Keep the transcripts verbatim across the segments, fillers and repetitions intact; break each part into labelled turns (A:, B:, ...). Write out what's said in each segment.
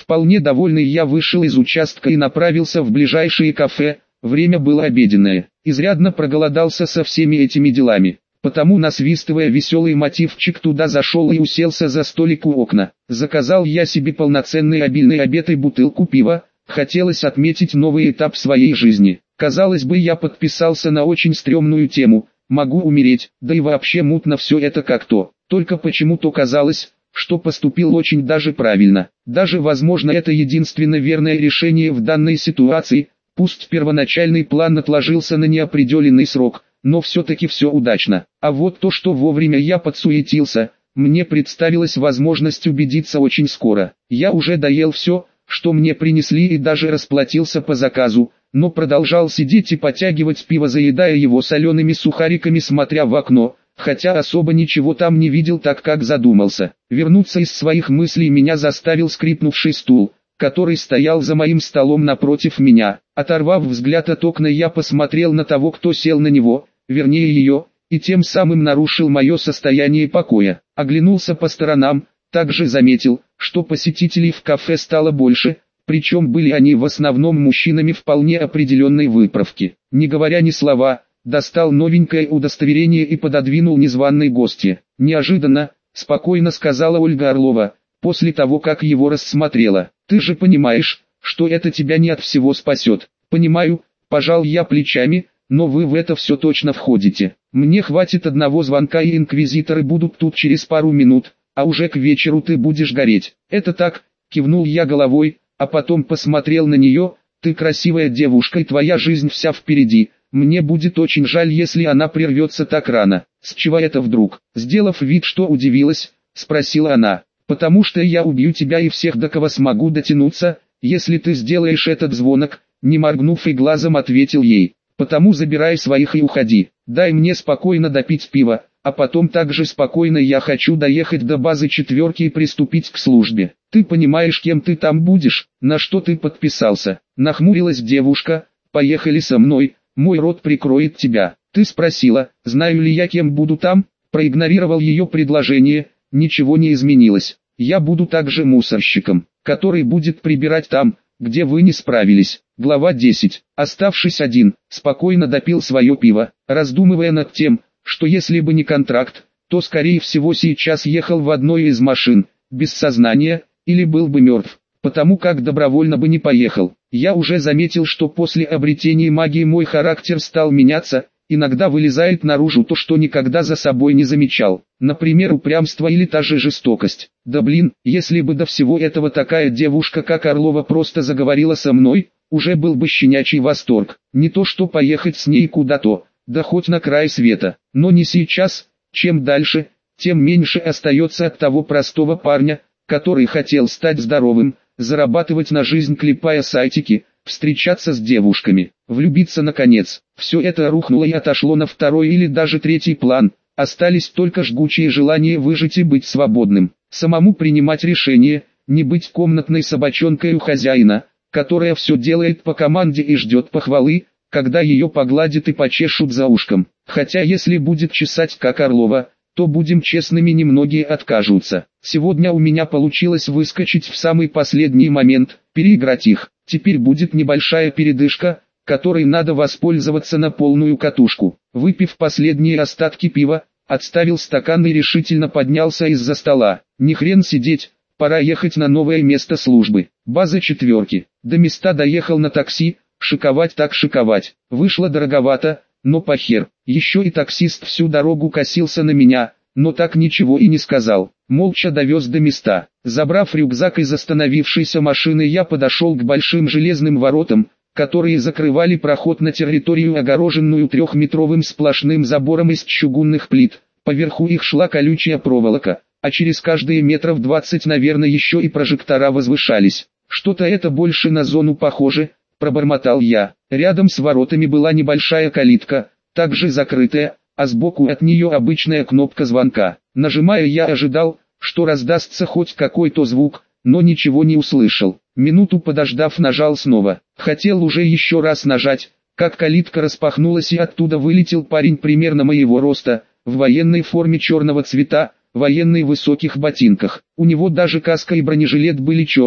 A: Вполне довольный я вышел из участка и направился в ближайшее кафе. Время было обеденное. Изрядно проголодался со всеми этими делами. Потому, насвистывая веселый мотивчик, туда зашел и уселся за столик у окна. Заказал я себе полноценный обильный обед и бутылку пива. Хотелось отметить новый этап своей жизни. Казалось бы, я подписался на очень стрёмную тему. Могу умереть, да и вообще мутно все это как-то. Только почему-то казалось, что поступил очень даже правильно. Даже возможно это единственно верное решение в данной ситуации. Пусть первоначальный план отложился на неопределенный срок, но все-таки все удачно. А вот то, что вовремя я подсуетился, мне представилась возможность убедиться очень скоро. Я уже доел все, что мне принесли, и даже расплатился по заказу, но продолжал сидеть и потягивать пиво, заедая его солеными сухариками, смотря в окно, хотя особо ничего там не видел, так как задумался. Вернуться из своих мыслей меня заставил скрипнувший стул, который стоял за моим столом напротив меня. Оторвав взгляд от окна, я посмотрел на того, кто сел на него, вернее ее, и тем самым нарушил мое состояние покоя. Оглянулся по сторонам, также заметил, что посетителей в кафе стало больше, причем были они в основном мужчинами вполне определенной выправки. Не говоря ни слова, достал новенькое удостоверение и пододвинул незваной гостье. «Неожиданно», — спокойно сказала Ольга Орлова, после того как его рассмотрела. «Ты же понимаешь, что это тебя не от всего спасет». «Понимаю», — пожал я плечами, — «но вы в это все точно входите. Мне хватит одного звонка, и инквизиторы будут тут через пару минут, а уже к вечеру ты будешь гореть». «Это так», — кивнул я головой, а потом посмотрел на нее. «Ты красивая девушка, и твоя жизнь вся впереди. Мне будет очень жаль, если она прервется так рано». «С чего это вдруг?» Сделав вид, что удивилась, спросила она. «Потому что я убью тебя и всех, до кого смогу дотянуться, если ты сделаешь этот звонок», не моргнув и глазом ответил ей. «Потому забирай своих и уходи. Дай мне спокойно допить пиво, а потом также спокойно я хочу доехать до базы четверки и приступить к службе. Ты понимаешь, кем ты там будешь, на что ты подписался?» Нахмурилась девушка. «Поехали со мной, мой род прикроет тебя». «Ты спросила, знаю ли я, кем буду там?» Проигнорировал ее предложение. «Ничего не изменилось. Я буду также мусорщиком, который будет прибирать там, где вы не справились». Глава десять. Оставшись один, спокойно допил свое пиво, раздумывая над тем, что если бы не контракт, то скорее всего сейчас ехал в одной из машин, без сознания, или был бы мертв, потому как добровольно бы не поехал. Я уже заметил, что после обретения магии мой характер стал меняться. Иногда вылезает наружу то, что никогда за собой не замечал. Например, упрямство или та же жестокость. Да блин, если бы до всего этого такая девушка, как Орлова, просто заговорила со мной, уже был бы щенячий восторг. Не то что поехать с ней куда-то, да хоть на край света. Но не сейчас. Чем дальше, тем меньше остается от того простого парня, который хотел стать здоровым, зарабатывать на жизнь, клепая сайтики, встречаться с девушками, влюбиться наконец. Все это рухнуло и отошло на второй или даже третий план. Остались только жгучие желания выжить и быть свободным. Самому принимать решения, не быть комнатной собачонкой у хозяина, которая все делает по команде и ждет похвалы, когда ее погладят и почешут за ушком. Хотя если будет чесать как Орлова, то будем честными, немногие откажутся. Сегодня у меня получилось выскочить в самый последний момент, переиграть их. Теперь будет небольшая передышка, которой надо воспользоваться на полную катушку. Выпив последние остатки пива, отставил стакан и решительно поднялся из-за стола. Не хрен сидеть, пора ехать на новое место службы. База четверки. До места доехал на такси, шиковать так шиковать. Вышло дороговато, но похер. Еще и таксист всю дорогу косился на меня, но так ничего и не сказал. Молча довез до места. Забрав рюкзак из остановившейся машины, я подошел к большим железным воротам, которые закрывали проход на территорию, огороженную трехметровым сплошным забором из чугунных плит. Поверху их шла колючая проволока, а через каждые метров двадцать, наверное, еще и прожектора возвышались. «Что-то это больше на зону похоже», — пробормотал я. Рядом с воротами была небольшая калитка, также закрытая, а сбоку от нее обычная кнопка звонка. Нажимая, я ожидал, что раздастся хоть какой-то звук, но ничего не услышал. Минуту подождав, нажал снова. Хотел уже еще раз нажать, как калитка распахнулась и оттуда вылетел парень примерно моего роста, в военной форме черного цвета, военной высоких ботинках. У него даже каска и бронежилет были черные,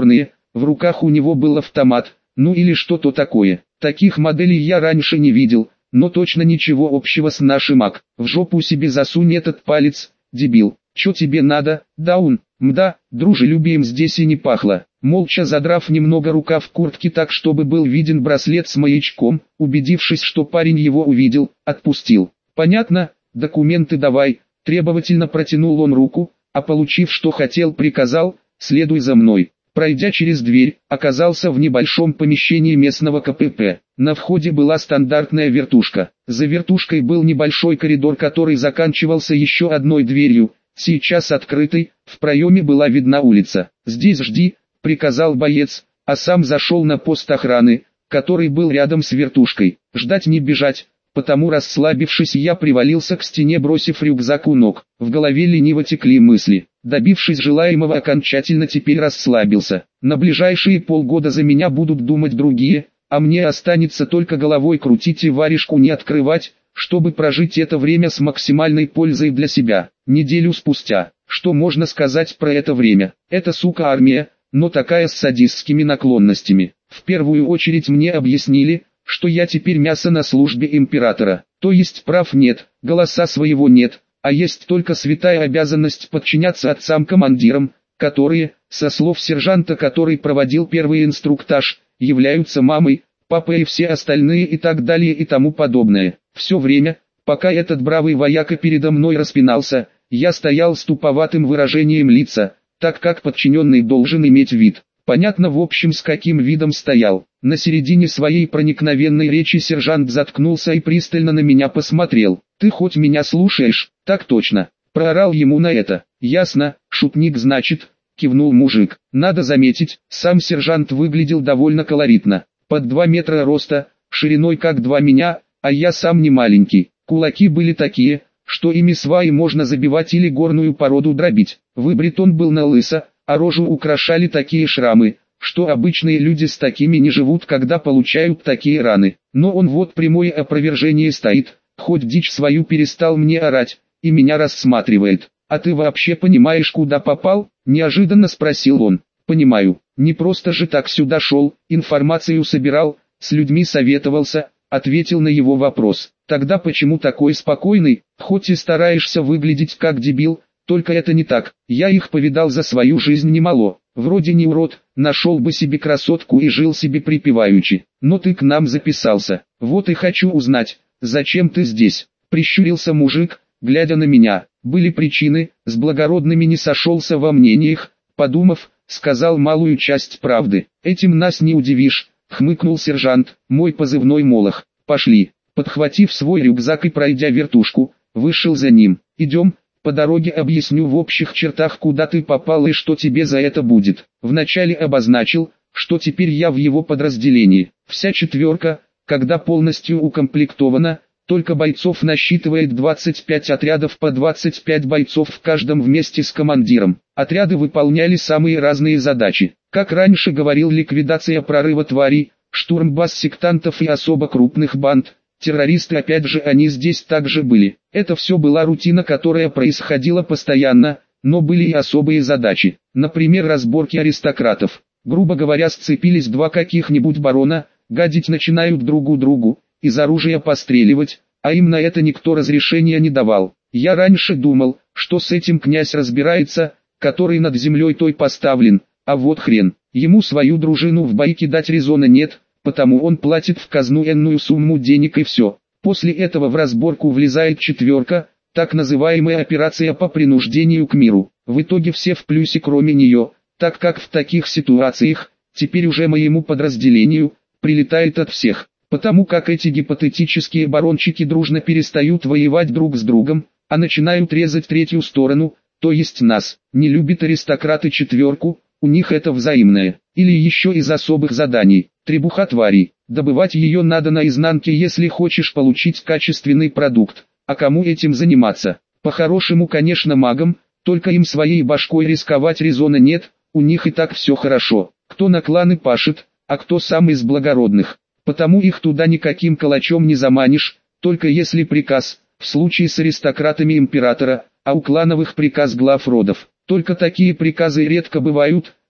A: в руках у него был автомат, ну или что-то такое. Таких моделей я раньше не видел, но точно ничего общего с нашим ак. В жопу себе засунь этот палец, дебил. Чё тебе надо, даун? Мда, дружелюбием здесь и не пахло. Молча задрав немного рукав куртки так, чтобы был виден браслет с маячком, убедившись, что парень его увидел, отпустил. Понятно, документы давай. Требовательно протянул он руку, а получив что хотел, приказал: следуй за мной. Пройдя через дверь, оказался в небольшом помещении местного ка пэ пэ. На входе была стандартная вертушка. За вертушкой был небольшой коридор, который заканчивался еще одной дверью, сейчас открытой, в проеме была видна улица. «Здесь жди», — приказал боец, а сам зашел на пост охраны, который был рядом с вертушкой. Ждать не бежать, потому расслабившись я привалился к стене, бросив рюкзак у ног. В голове лениво текли мысли. Добившись желаемого, окончательно теперь расслабился. На ближайшие полгода за меня будут думать другие, а мне останется только головой крутить и варежку не открывать, чтобы прожить это время с максимальной пользой для себя. Неделю спустя, что можно сказать про это время? Это, сука, армия, но такая с садистскими наклонностями. В первую очередь мне объяснили, что я теперь мясо на службе императора, то есть прав нет, голоса своего нет, а есть только святая обязанность подчиняться отцам-командирам, которые, со слов сержанта, который проводил первый инструктаж, являются мамой, папой и все остальные и так далее и тому подобное. Все время, пока этот бравый вояка передо мной распинался, я стоял с туповатым выражением лица, так как подчиненный должен иметь вид. Понятно в общем с каким видом стоял. На середине своей проникновенной речи сержант заткнулся и пристально на меня посмотрел. «Ты хоть меня слушаешь?» «Так точно», — проорал ему на это. «Ясно, шутник значит», — кивнул мужик. Надо заметить, сам сержант выглядел довольно колоритно. Под два метра роста, шириной как два меня, а я сам не маленький. Кулаки были такие, что ими сваи можно забивать или горную породу дробить. Выбрит он был на лысо, а рожу украшали такие шрамы, что обычные люди с такими не живут, когда получают такие раны. Но он вот прямое опровержение стоит, хоть дичь свою перестал мне орать, и меня рассматривает. «А ты вообще понимаешь, куда попал?» – неожиданно спросил он. «Понимаю, не просто же так сюда шел, информацию собирал, с людьми советовался», – ответил на его вопрос. «Тогда почему такой спокойный, хоть и стараешься выглядеть как дебил?» Только это не так, я их повидал за свою жизнь немало, вроде не урод, нашел бы себе красотку и жил себе припеваючи, но ты к нам записался, вот и хочу узнать, зачем ты здесь, прищурился мужик, глядя на меня, были причины, с благородными не сошелся во мнениях, подумав, сказал малую часть правды, этим нас не удивишь, хмыкнул сержант, мой позывной Молох, пошли, подхватив свой рюкзак и пройдя вертушку, вышел за ним, идем. По дороге объясню в общих чертах, куда ты попал и что тебе за это будет. Вначале обозначил, что теперь я в его подразделении. Вся четверка, когда полностью укомплектована, только бойцов насчитывает двадцать пять отрядов по двадцать пять бойцов в каждом вместе с командиром. Отряды выполняли самые разные задачи. Как раньше говорил, ликвидация прорыва тварей, штурм баз сектантов и особо крупных банд. Террористы, опять же, они здесь также были. Это все была рутина, которая происходила постоянно, но были и особые задачи. Например, разборки аристократов. Грубо говоря, сцепились два каких-нибудь барона, гадить начинают другу другу, из оружия постреливать, а им на это никто разрешения не давал. Я раньше думал, что с этим князь разбирается, который над землей той поставлен, а вот хрен, ему свою дружину в бой кидать резона нет. Потому он платит в казну энную сумму денег и все. После этого в разборку влезает четверка, так называемая операция по принуждению к миру. В итоге все в плюсе кроме нее, так как в таких ситуациях, теперь уже моему подразделению, прилетает от всех. Потому как эти гипотетические барончики дружно перестают воевать друг с другом, а начинают резать третью сторону, то есть нас. Не любят аристократы четверку, у них это взаимное. Или еще из особых заданий. Требуха тварей. Добывать ее надо наизнанке, если хочешь получить качественный продукт. А кому этим заниматься? По-хорошему, конечно, магам, только им своей башкой рисковать резона нет, у них и так все хорошо. Кто на кланы пашет, а кто сам из благородных. Потому их туда никаким калачом не заманишь, только если приказ, в случае с аристократами императора, а у клановых приказ глав родов. Только такие приказы редко бывают,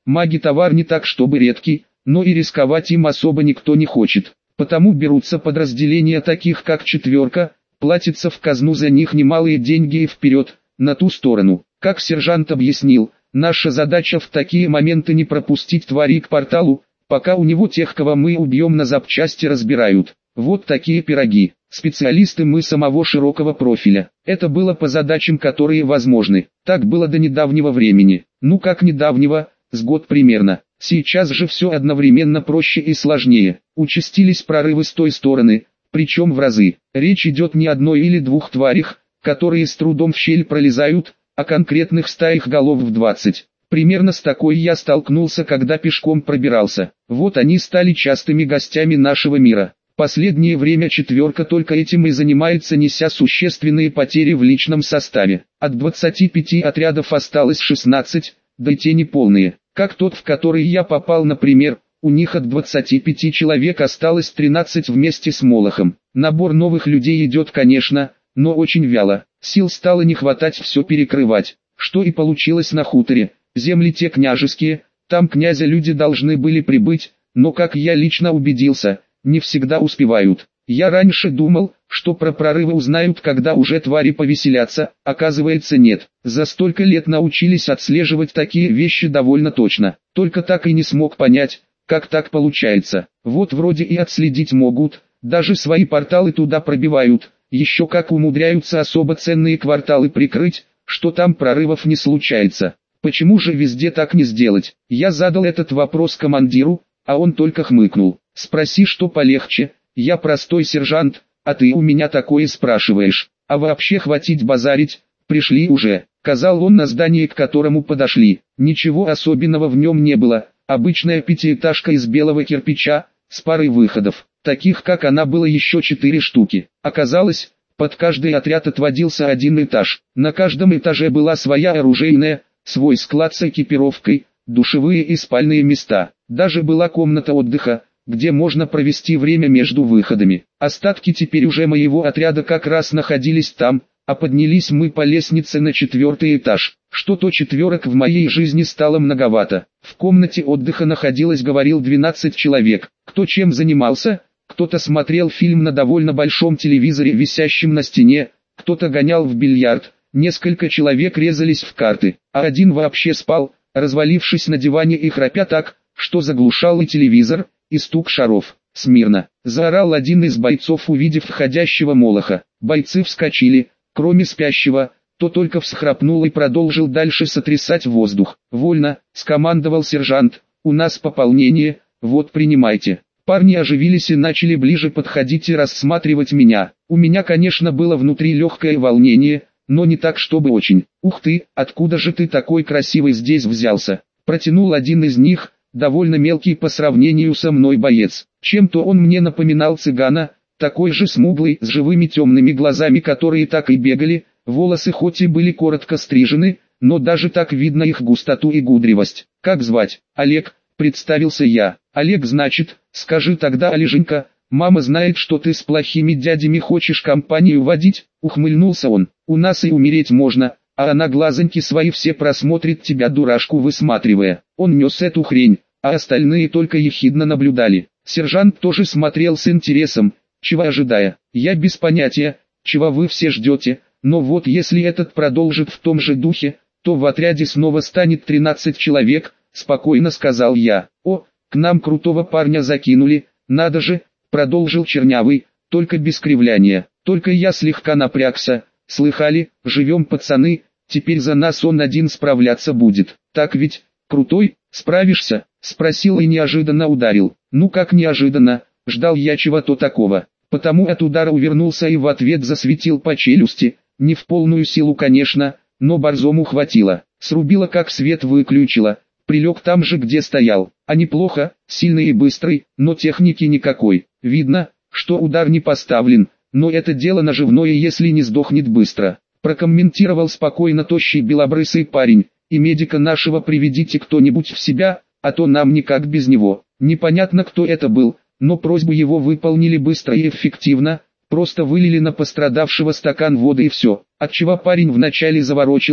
A: Маги товар не так чтобы редкий, но и рисковать им особо никто не хочет. Потому берутся подразделения таких как «четверка», платится в казну за них немалые деньги и вперед, на ту сторону. Как сержант объяснил, наша задача в такие моменты не пропустить твари к порталу, пока у него тех, кого мы убьем, на запчасти разбирают. Вот такие пироги. Специалисты мы самого широкого профиля. Это было по задачам, которые возможны. Так было до недавнего времени. Ну как недавнего, с год примерно. Сейчас же все одновременно проще и сложнее. Участились прорывы с той стороны, причем в разы. Речь идет не одной или двух тварях, которые с трудом в щель пролезают, а конкретных стаях голов в двадцать. Примерно с такой я столкнулся, когда пешком пробирался. Вот они стали частыми гостями нашего мира. Последнее время четверка только этим и занимается, неся существенные потери в личном составе. От двадцати пяти отрядов осталось шестнадцать, да и те неполные. Как тот, в который я попал, например, у них от двадцати пяти человек осталось тринадцать вместе с Молохом. Набор новых людей идет, конечно, но очень вяло. Сил стало не хватать все перекрывать, что и получилось на хуторе. Земли те княжеские, там князя люди должны были прибыть, но как я лично убедился, не всегда успевают. Я раньше думал, что про прорывы узнают, когда уже твари повеселятся, оказывается нет. За столько лет научились отслеживать такие вещи довольно точно, только так и не смог понять, как так получается. Вот вроде и отследить могут, даже свои порталы туда пробивают, еще как умудряются особо ценные кварталы прикрыть, что там прорывов не случается. Почему же везде так не сделать? Я задал этот вопрос командиру, а он только хмыкнул. Спроси, что полегче, я простой сержант, а ты у меня такое спрашиваешь. А вообще хватить базарить, пришли уже, казал он на здание, к которому подошли. Ничего особенного в нем не было, обычная пятиэтажка из белого кирпича, с парой выходов. Таких как она было еще четыре штуки. Оказалось, под каждый отряд отводился один этаж. На каждом этаже была своя оружейная, свой склад с экипировкой, душевые и спальные места. Даже была комната отдыха, где можно провести время между выходами. Остатки теперь уже моего отряда как раз находились там, а поднялись мы по лестнице на четвертый этаж. Что-то четверок в моей жизни стало многовато. В комнате отдыха находилось, говорил, двенадцать человек. Кто чем занимался? Кто-то смотрел фильм на довольно большом телевизоре, висящем на стене, кто-то гонял в бильярд, несколько человек резались в карты, а один вообще спал, развалившись на диване и храпя так, что заглушал и телевизор, и стук шаров. «Смирно!» — заорал один из бойцов, увидев входящего Молоха. Бойцы вскочили, кроме спящего, то только всхрапнул и продолжил дальше сотрясать воздух. «Вольно!» — скомандовал сержант, «у нас пополнение, вот принимайте». Парни оживились и начали ближе подходить и рассматривать меня. У меня, конечно, было внутри легкое волнение, но не так, чтобы очень. «Ух ты, откуда же ты такой красивый здесь взялся?» Протянул один из них, довольно мелкий по сравнению со мной боец. Чем-то он мне напоминал цыгана, такой же смуглый, с живыми темными глазами, которые так и бегали, волосы хоть и были коротко стрижены, но даже так видно их густоту и гудривость. «Как звать?» «Олег», представился я. «Олег, значит, скажи тогда, Олеженька, мама знает, что ты с плохими дядями хочешь компанию водить?» Ухмыльнулся он. «У нас и умереть можно, а она глазоньки свои все просмотрит, тебя дурашку высматривая». Он нес эту хрень, а остальные только ехидно наблюдали. Сержант тоже смотрел с интересом, чего ожидая. «Я без понятия, чего вы все ждете, но вот если этот продолжит в том же духе, то в отряде снова станет тринадцать человек», спокойно сказал я. «О, к нам крутого парня закинули, надо же», продолжил Чернявый, только без кривляния. Только я слегка напрягся. «Слыхали, живем пацаны, теперь за нас он один справляться будет. Так ведь, крутой, справишься?» Спросил и неожиданно ударил. Ну как неожиданно, ждал я чего-то такого. Потому от удара увернулся и в ответ засветил по челюсти, не в полную силу, конечно, но борзому хватило. Срубило, как свет выключило. Прилег там же, где стоял, а неплохо, сильный и быстрый, но техники никакой. Видно, что удар не поставлен, но это дело наживное, если не сдохнет быстро. Прокомментировал спокойно тощий белобрысый парень, и медика нашего приведите кто-нибудь в себя, а то нам никак без него. Непонятно, кто это был, но просьбу его выполнили быстро и эффективно, просто вылили на пострадавшего стакан воды и все, отчего парень вначале заворочился,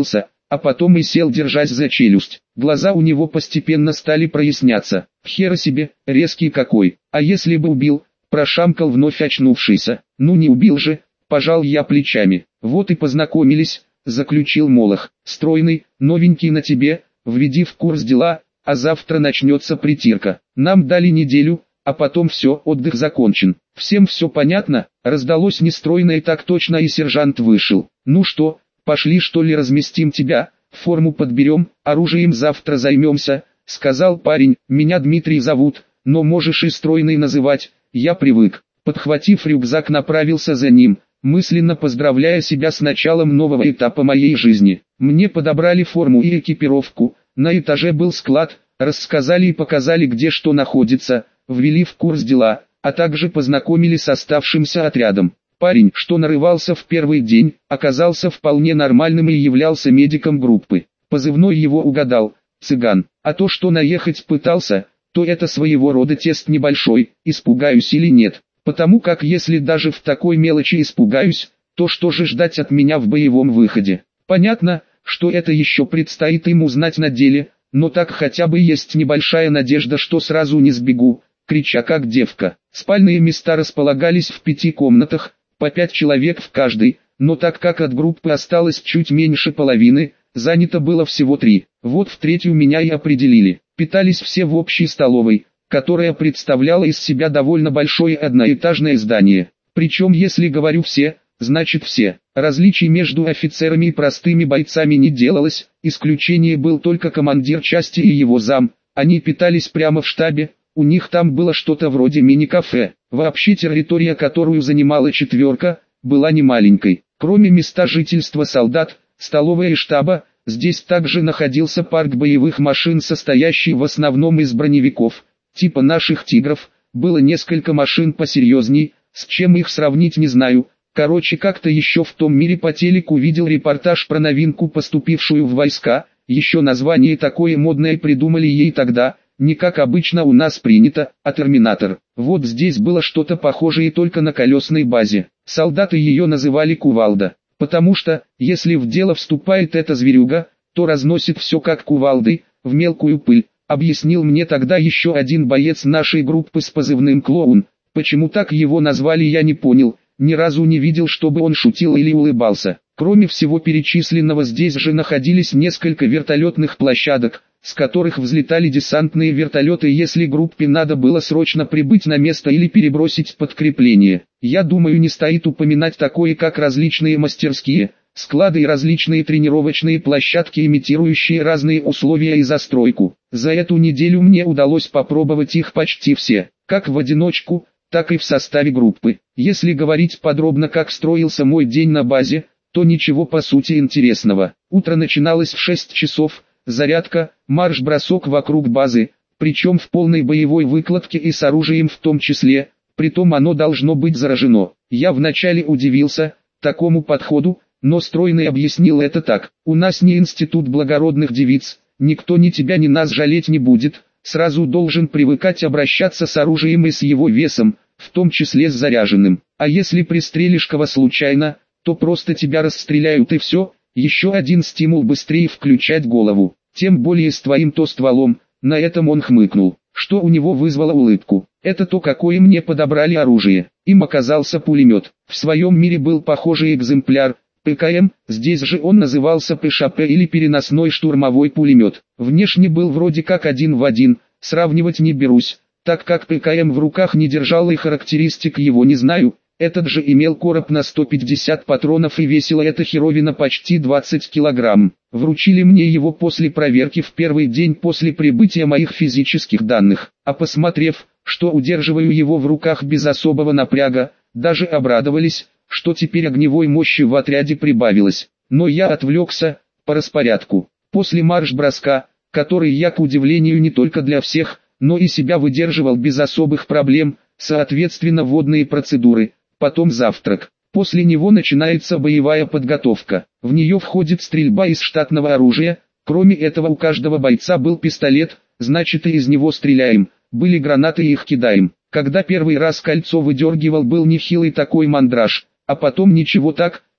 A: а потом и сел, держась за челюсть. Глаза у него постепенно стали проясняться. Хера себе, резкий какой. А если бы убил, прошамкал вновь очнувшийся. Ну не убил же, пожал я плечами. Вот и познакомились, заключил Молох. Стройный, новенький на тебе, введи в курс дела, а завтра начнется притирка. Нам дали неделю, а потом все, отдых закончен. Всем все понятно, раздалось нестройное так точно, и сержант вышел. Ну что, пошли что ли разместим тебя, форму подберем, оружием завтра займемся, сказал парень. Меня Дмитрий зовут, но можешь и стройный называть, я привык. Подхватив рюкзак, направился за ним, мысленно поздравляя себя с началом нового этапа моей жизни. Мне подобрали форму и экипировку, на этаже был склад, рассказали и показали, где что находится, ввели в курс дела, а также познакомили с оставшимся отрядом. Парень, что нарывался в первый день, оказался вполне нормальным и являлся медиком группы. Позывной его угадал – цыган, а то, что наехать пытался, то это своего рода тест небольшой, испугаюсь или нет. Потому как если даже в такой мелочи испугаюсь, то что же ждать от меня в боевом выходе? Понятно, что это еще предстоит им узнать на деле, но так хотя бы есть небольшая надежда, что сразу не сбегу, крича как девка. Спальные места располагались в пяти комнатах, по пять человек в каждой, но так как от группы осталось чуть меньше половины, занято было всего три. Вот в третью меня и определили. Питались все в общей столовой, которая представляла из себя довольно большое одноэтажное здание. Причем если говорю все, значит все. Различий между офицерами и простыми бойцами не делалось, исключение был только командир части и его зам. Они питались прямо в штабе, у них там было что-то вроде мини-кафе. Вообще территория, которую занимала четверка, была немаленькой. Кроме места жительства солдат, столовой и штаба, здесь также находился парк боевых машин, состоящий в основном из броневиков, типа наших «Тигров», было несколько машин посерьезней, с чем их сравнить не знаю. Короче, как-то еще в том мире по телеку видел репортаж про новинку, поступившую в войска, еще название такое модное придумали ей тогда, не как обычно у нас принято, а «Терминатор». Вот здесь было что-то похожее, только на колесной базе. Солдаты ее называли «Кувалда», потому что, если в дело вступает эта зверюга, то разносит все как кувалдой, в мелкую пыль. Объяснил мне тогда еще один боец нашей группы с позывным «Клоун». Почему так его назвали, я не понял, ни разу не видел, чтобы он шутил или улыбался. Кроме всего перечисленного, здесь же находились несколько вертолетных площадок, с которых взлетали десантные вертолеты, если группе надо было срочно прибыть на место или перебросить подкрепление. Я думаю, не стоит упоминать такое, как различные мастерские, склады и различные тренировочные площадки, имитирующие разные условия и застройку. За эту неделю мне удалось попробовать их почти все, как в одиночку, так и в составе группы. Если говорить подробно, как строился мой день на базе, то ничего по сути интересного. Утро начиналось в шесть часов, зарядка, марш-бросок вокруг базы, причем в полной боевой выкладке и с оружием в том числе, притом оно должно быть заражено. Я вначале удивился такому подходу, но стройный объяснил это так: у нас не институт благородных девиц, никто ни тебя ни нас жалеть не будет, сразу должен привыкать обращаться с оружием и с его весом, в том числе с заряженным. А если пристрелишь кого случайно, то просто тебя расстреляют и все. Еще один стимул быстрее включать голову, тем более с твоим-то стволом. На этом он хмыкнул, что у него вызвало улыбку. Это то, какое мне подобрали оружие. Им оказался пулемет. В своем мире был похожий экземпляр, ПКМ, здесь же он назывался ПШП или переносной штурмовой пулемет. Внешне был вроде как один в один, сравнивать не берусь, так как ПКМ в руках не держал и характеристик его не знаю. Этот же имел короб на сто пятьдесят патронов и весила эта херовина почти двадцать килограмм. Вручили мне его после проверки в первый день после прибытия моих физических данных, а посмотрев, что удерживаю его в руках без особого напряга, даже обрадовались, что теперь огневой мощи в отряде прибавилось. Но я отвлекся, по распорядку. После марш-броска, который я, к удивлению, не только для всех, но и себя выдерживал без особых проблем, соответственно водные процедуры. Потом завтрак. После него начинается боевая подготовка. В нее входит стрельба из штатного оружия. Кроме этого, у каждого бойца был пистолет, значит и из него стреляем. Были гранаты и их кидаем. Когда первый раз кольцо выдергивал, был нехилый такой мандраж. А потом ничего так,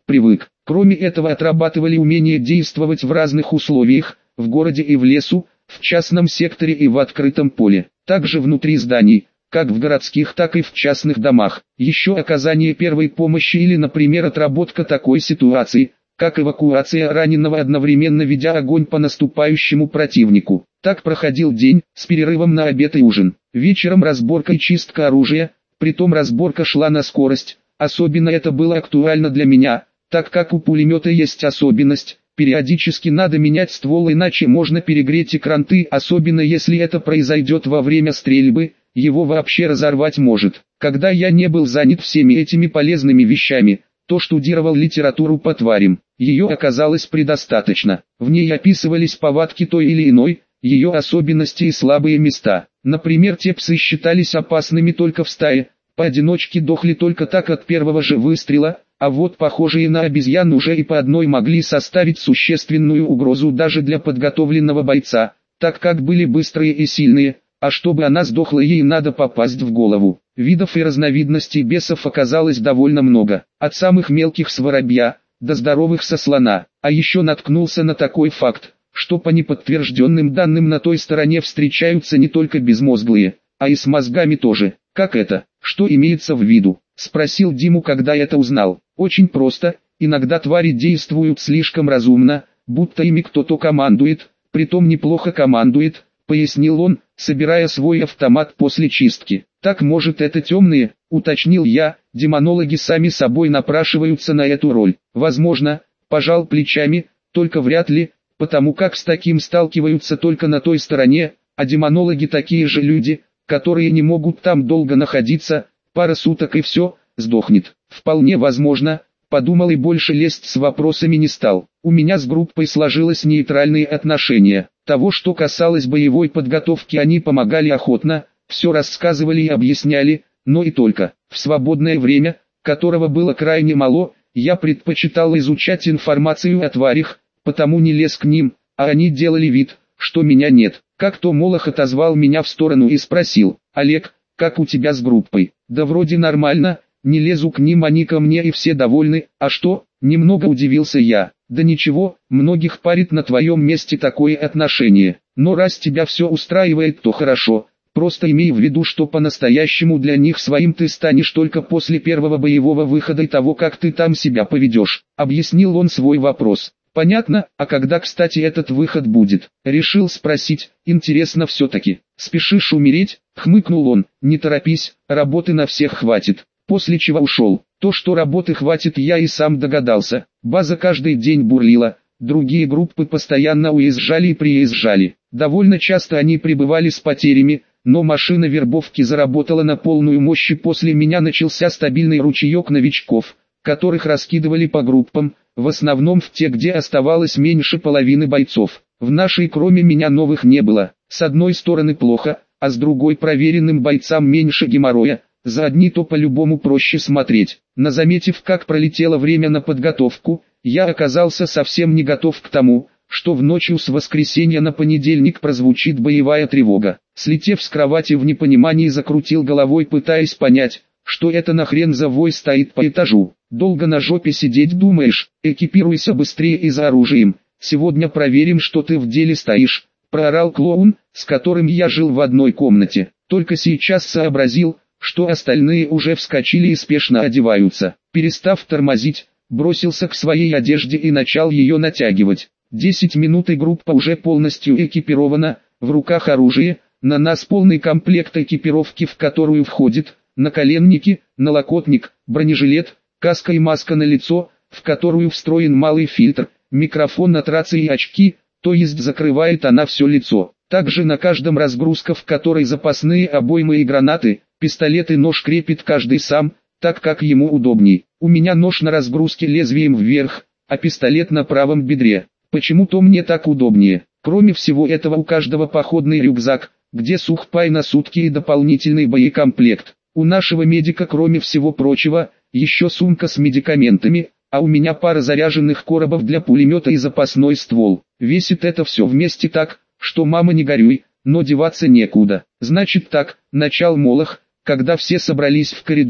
A: привык. Кроме этого отрабатывали умение действовать в разных условиях, в городе и в лесу, в частном секторе и в открытом поле. Также внутри зданий, как в городских, так и в частных домах. Еще оказание первой помощи или, например, отработка такой ситуации, как эвакуация раненого, одновременно ведя огонь по наступающему противнику. Так проходил день, с перерывом на обед и ужин. Вечером разборка и чистка оружия, притом разборка шла на скорость. Особенно это было актуально для меня, так как у пулемета есть особенность. Периодически надо менять ствол, иначе можно перегреть и кранты, особенно если это произойдет во время стрельбы, его вообще разорвать может. Когда я не был занят всеми этими полезными вещами, то штудировал литературу по тварям. Ее оказалось предостаточно. В ней описывались повадки той или иной, ее особенности и слабые места. Например, те псы считались опасными только в стае, поодиночке дохли только так от первого же выстрела, а вот похожие на обезьян уже и по одной могли составить существенную угрозу даже для подготовленного бойца, так как были быстрые и сильные, а чтобы она сдохла, ей надо попасть в голову. Видов и разновидностей бесов оказалось довольно много, от самых мелких с воробья, до здоровых со слона. А еще наткнулся на такой факт, что по неподтвержденным данным на той стороне встречаются не только безмозглые, а и с мозгами тоже. Как это? Что имеется в виду? Спросил Диму, когда это узнал. Очень просто, иногда твари действуют слишком разумно, будто ими кто-то командует, притом неплохо командует, пояснил он, собирая свой автомат после чистки. Так может это темные, уточнил я, демонологи сами собой напрашиваются на эту роль. Возможно, пожал плечами, только вряд ли, потому как с таким сталкиваются только на той стороне, а демонологи такие же люди, которые не могут там долго находиться, пара суток и все, сдохнет. Вполне возможно, подумал и больше лезть с вопросами не стал. У меня с группой сложилось нейтральные отношения. Того, что касалось боевой подготовки, они помогали охотно, все рассказывали и объясняли, но и только. В свободное время, которого было крайне мало, я предпочитал изучать информацию о тварях, потому не лез к ним, а они делали вид, что меня нет. Как-то Молох отозвал меня в сторону и спросил: «Олег, как у тебя с группой?» «Да вроде нормально, не лезу к ним, они ко мне и все довольны». «А что?» — немного удивился я. «Да ничего, многих парит на твоем месте такое отношение. Но раз тебя все устраивает, то хорошо. Просто имей в виду, что по-настоящему для них своим ты станешь только после первого боевого выхода и того, как ты там себя поведешь», — объяснил он свой вопрос. «Понятно, а когда, кстати, этот выход будет?» Решил спросить, интересно все-таки. «Спешишь умереть?» — хмыкнул он. «Не торопись, работы на всех хватит». После чего ушел. То, что работы хватит, я и сам догадался. База каждый день бурлила, другие группы постоянно уезжали и приезжали. Довольно часто они прибывали с потерями, но машина вербовки заработала на полную мощь, и после меня начался стабильный ручеек новичков, которых раскидывали по группам, в основном в те, где оставалось меньше половины бойцов. В нашей кроме меня новых не было. С одной стороны плохо, а с другой проверенным бойцам меньше геморроя, за одни то по-любому проще смотреть. Но заметив, как пролетело время на подготовку, я оказался совсем не готов к тому, что в ночью с воскресенья на понедельник прозвучит боевая тревога. Слетев с кровати в непонимании, закрутил головой, пытаясь понять, что это нахрен за вой стоит по этажу. «Долго на жопе сидеть думаешь? Экипируйся быстрее и за оружием, сегодня проверим, что ты в деле стоишь», — проорал клоун, с которым я жил в одной комнате. Только сейчас сообразил, что остальные уже вскочили и спешно одеваются. Перестав тормозить, бросился к своей одежде и начал ее натягивать. Десять минут и группа уже полностью экипирована, в руках оружие, на нас полный комплект экипировки, в которую входит наколенники, налокотник, бронежилет, каска и маска на лицо, в которую встроен малый фильтр, микрофон от рации и очки, то есть закрывает она все лицо. Также на каждом разгрузка, в которой запасные обоймы и гранаты, пистолет и нож крепит каждый сам, так как ему удобней. У меня нож на разгрузке лезвием вверх, а пистолет на правом бедре. Почему-то мне так удобнее. Кроме всего этого, у каждого походный рюкзак, где сухпай на сутки и дополнительный боекомплект. У нашего медика, кроме всего прочего, еще сумка с медикаментами, а у меня пара заряженных коробов для пулемета и запасной ствол. Весит это все вместе так, что мама не горюй, но деваться некуда. Значит так, начал Молох, когда все собрались в коридоре,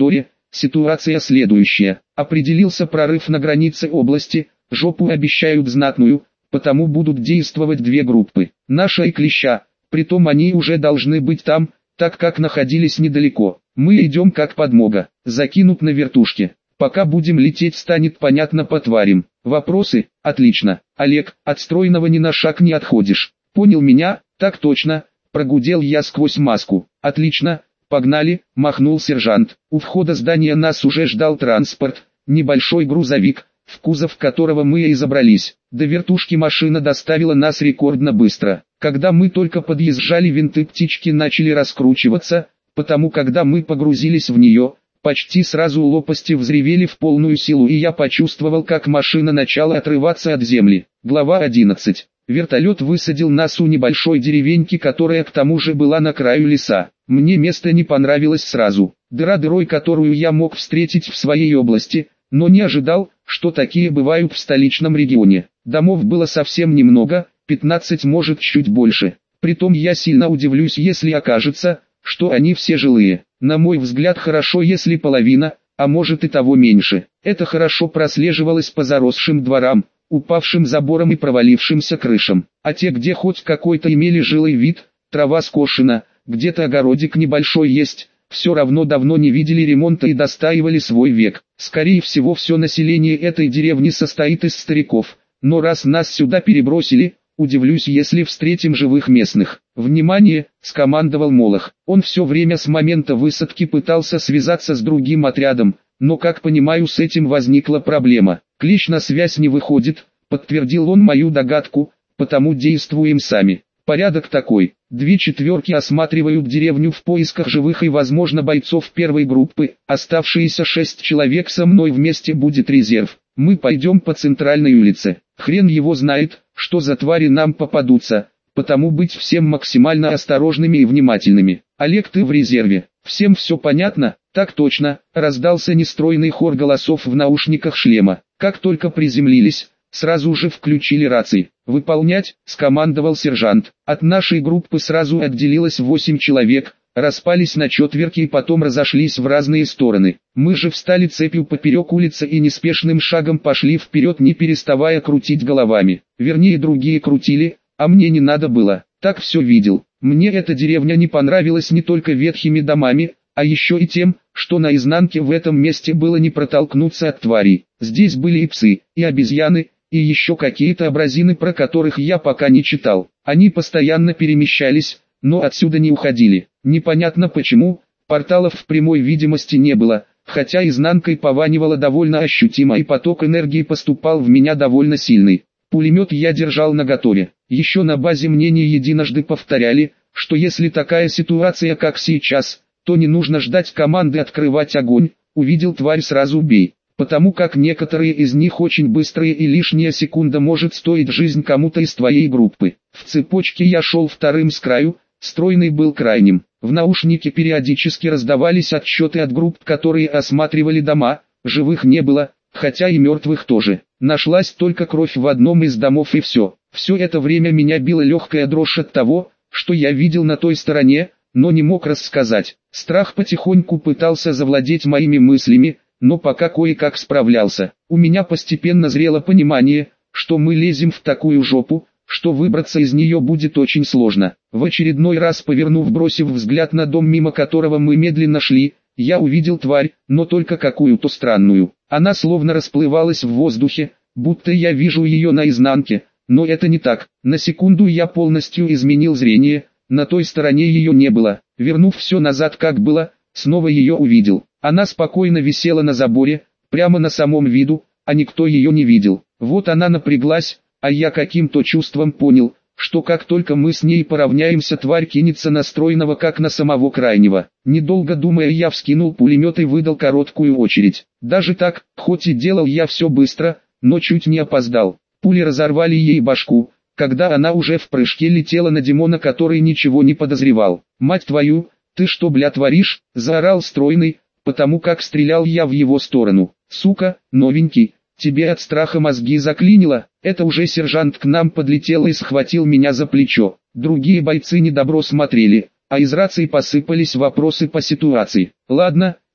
A: Ситуация следующая. Определился прорыв на границе области, жопу обещают знатную, потому будут действовать две группы. Наша и Клеща, притом они уже должны быть там, так как находились недалеко. Мы идем как подмога, закинут на вертушке. Пока будем лететь, станет понятно по тварям. Вопросы? Отлично. Олег, от стройного ни на шаг не отходишь. Понял меня? Так точно. Прогудел я сквозь маску. Отлично. Погнали, махнул сержант. У входа здания нас уже ждал транспорт, небольшой грузовик, в кузов которого мы и забрались. До вертушки машина доставила нас рекордно быстро. Когда мы только подъезжали, винты птички начали раскручиваться, потому когда мы погрузились в нее, почти сразу лопасти взревели в полную силу, и я почувствовал, как машина начала отрываться от земли. Глава одиннадцать. Вертолет высадил нас у небольшой деревеньки, которая к тому же была на краю леса. Мне место не понравилось сразу. Дыра дырой, которую я мог встретить в своей области, но не ожидал, что такие бывают в столичном регионе. Домов было совсем немного, пятнадцать, может чуть больше. Притом я сильно удивлюсь, если окажется, что они все жилые. На мой взгляд, хорошо, если половина, а может и того меньше. Это хорошо прослеживалось по заросшим дворам, упавшим заборам и провалившимся крышам. А те, где хоть какой-то имели жилый вид, трава скошена, где-то огородик небольшой есть, все равно давно не видели ремонта и достаивали свой век. Скорее всего, все население этой деревни состоит из стариков, но раз нас сюда перебросили, удивлюсь, если встретим живых местных. «Внимание!» – скомандовал Молох. Он все время с момента высадки пытался связаться с другим отрядом, но, как понимаю, с этим возникла проблема. «Клещ на связь не выходит», – подтвердил он мою догадку, «потому действуем сами». Порядок такой. Две четверки осматривают деревню в поисках живых и, возможно, бойцов первой группы. Оставшиеся шесть человек со мной вместе будет резерв. Мы пойдем по центральной улице. Хрен его знает, что за твари нам попадутся, потому быть всем максимально осторожными и внимательными. Олег, ты в резерве. Всем все понятно? Так точно, раздался нестройный хор голосов в наушниках шлема. Как только приземлились, сразу же включили рации. «Выполнять», — скомандовал сержант. От нашей группы сразу отделилось восемь человек, распались на четверки и потом разошлись в разные стороны. Мы же встали цепью поперек улицы и неспешным шагом пошли вперед, не переставая крутить головами. Вернее, другие крутили, а мне не надо было. Так все видел. Мне эта деревня не понравилась не только ветхими домами, а еще и тем, что на изнанке в этом месте было не протолкнуться от тварей. Здесь были и псы, и обезьяны, и еще какие-то абразины, про которых я пока не читал. Они постоянно перемещались, но отсюда не уходили. Непонятно почему, порталов в прямой видимости не было, хотя изнанкой пованивало довольно ощутимо и поток энергии поступал в меня довольно сильный. Пулемет я держал наготове. Еще на базе мне не единожды повторяли, что если такая ситуация как сейчас, то не нужно ждать команды открывать огонь, увидел тварь сразу бей. Потому как некоторые из них очень быстрые и лишняя секунда может стоить жизнь кому-то из твоей группы. В цепочке я шел вторым с краю, стройный был крайним. В наушнике периодически раздавались отчеты от групп, которые осматривали дома, живых не было, хотя и мертвых тоже. Нашлась только кровь в одном из домов и все. Все это время меня била легкая дрожь от того, что я видел на той стороне, но не мог рассказать. Страх потихоньку пытался завладеть моими мыслями, но пока кое-как справлялся. У меня постепенно зрело понимание, что мы лезем в такую жопу, что выбраться из нее будет очень сложно. В очередной раз повернув, бросив взгляд на дом, мимо которого мы медленно шли, я увидел тварь, но только какую-то странную. Она словно расплывалась в воздухе, будто я вижу ее наизнанке, но это не так. На секунду я полностью изменил зрение, на той стороне ее не было. Вернув все назад как было, снова ее увидел. Она спокойно висела на заборе, прямо на самом виду, а никто ее не видел. Вот она напряглась, а я каким-то чувством понял, что как только мы с ней поравняемся, тварь кинется на стройного как на самого крайнего. Недолго думая, я вскинул пулемет и выдал короткую очередь. Даже так, хоть и делал я все быстро, но чуть не опоздал. Пули разорвали ей башку, когда она уже в прыжке летела на Димона, который ничего не подозревал. «Мать твою, ты что, бля, творишь?» – заорал стройный, потому как стрелял я в его сторону. «Сука, новенький, тебе от страха мозги заклинило?» Это уже сержант к нам подлетел и схватил меня за плечо. Другие бойцы недобро смотрели, а из рации посыпались вопросы по ситуации. «Ладно,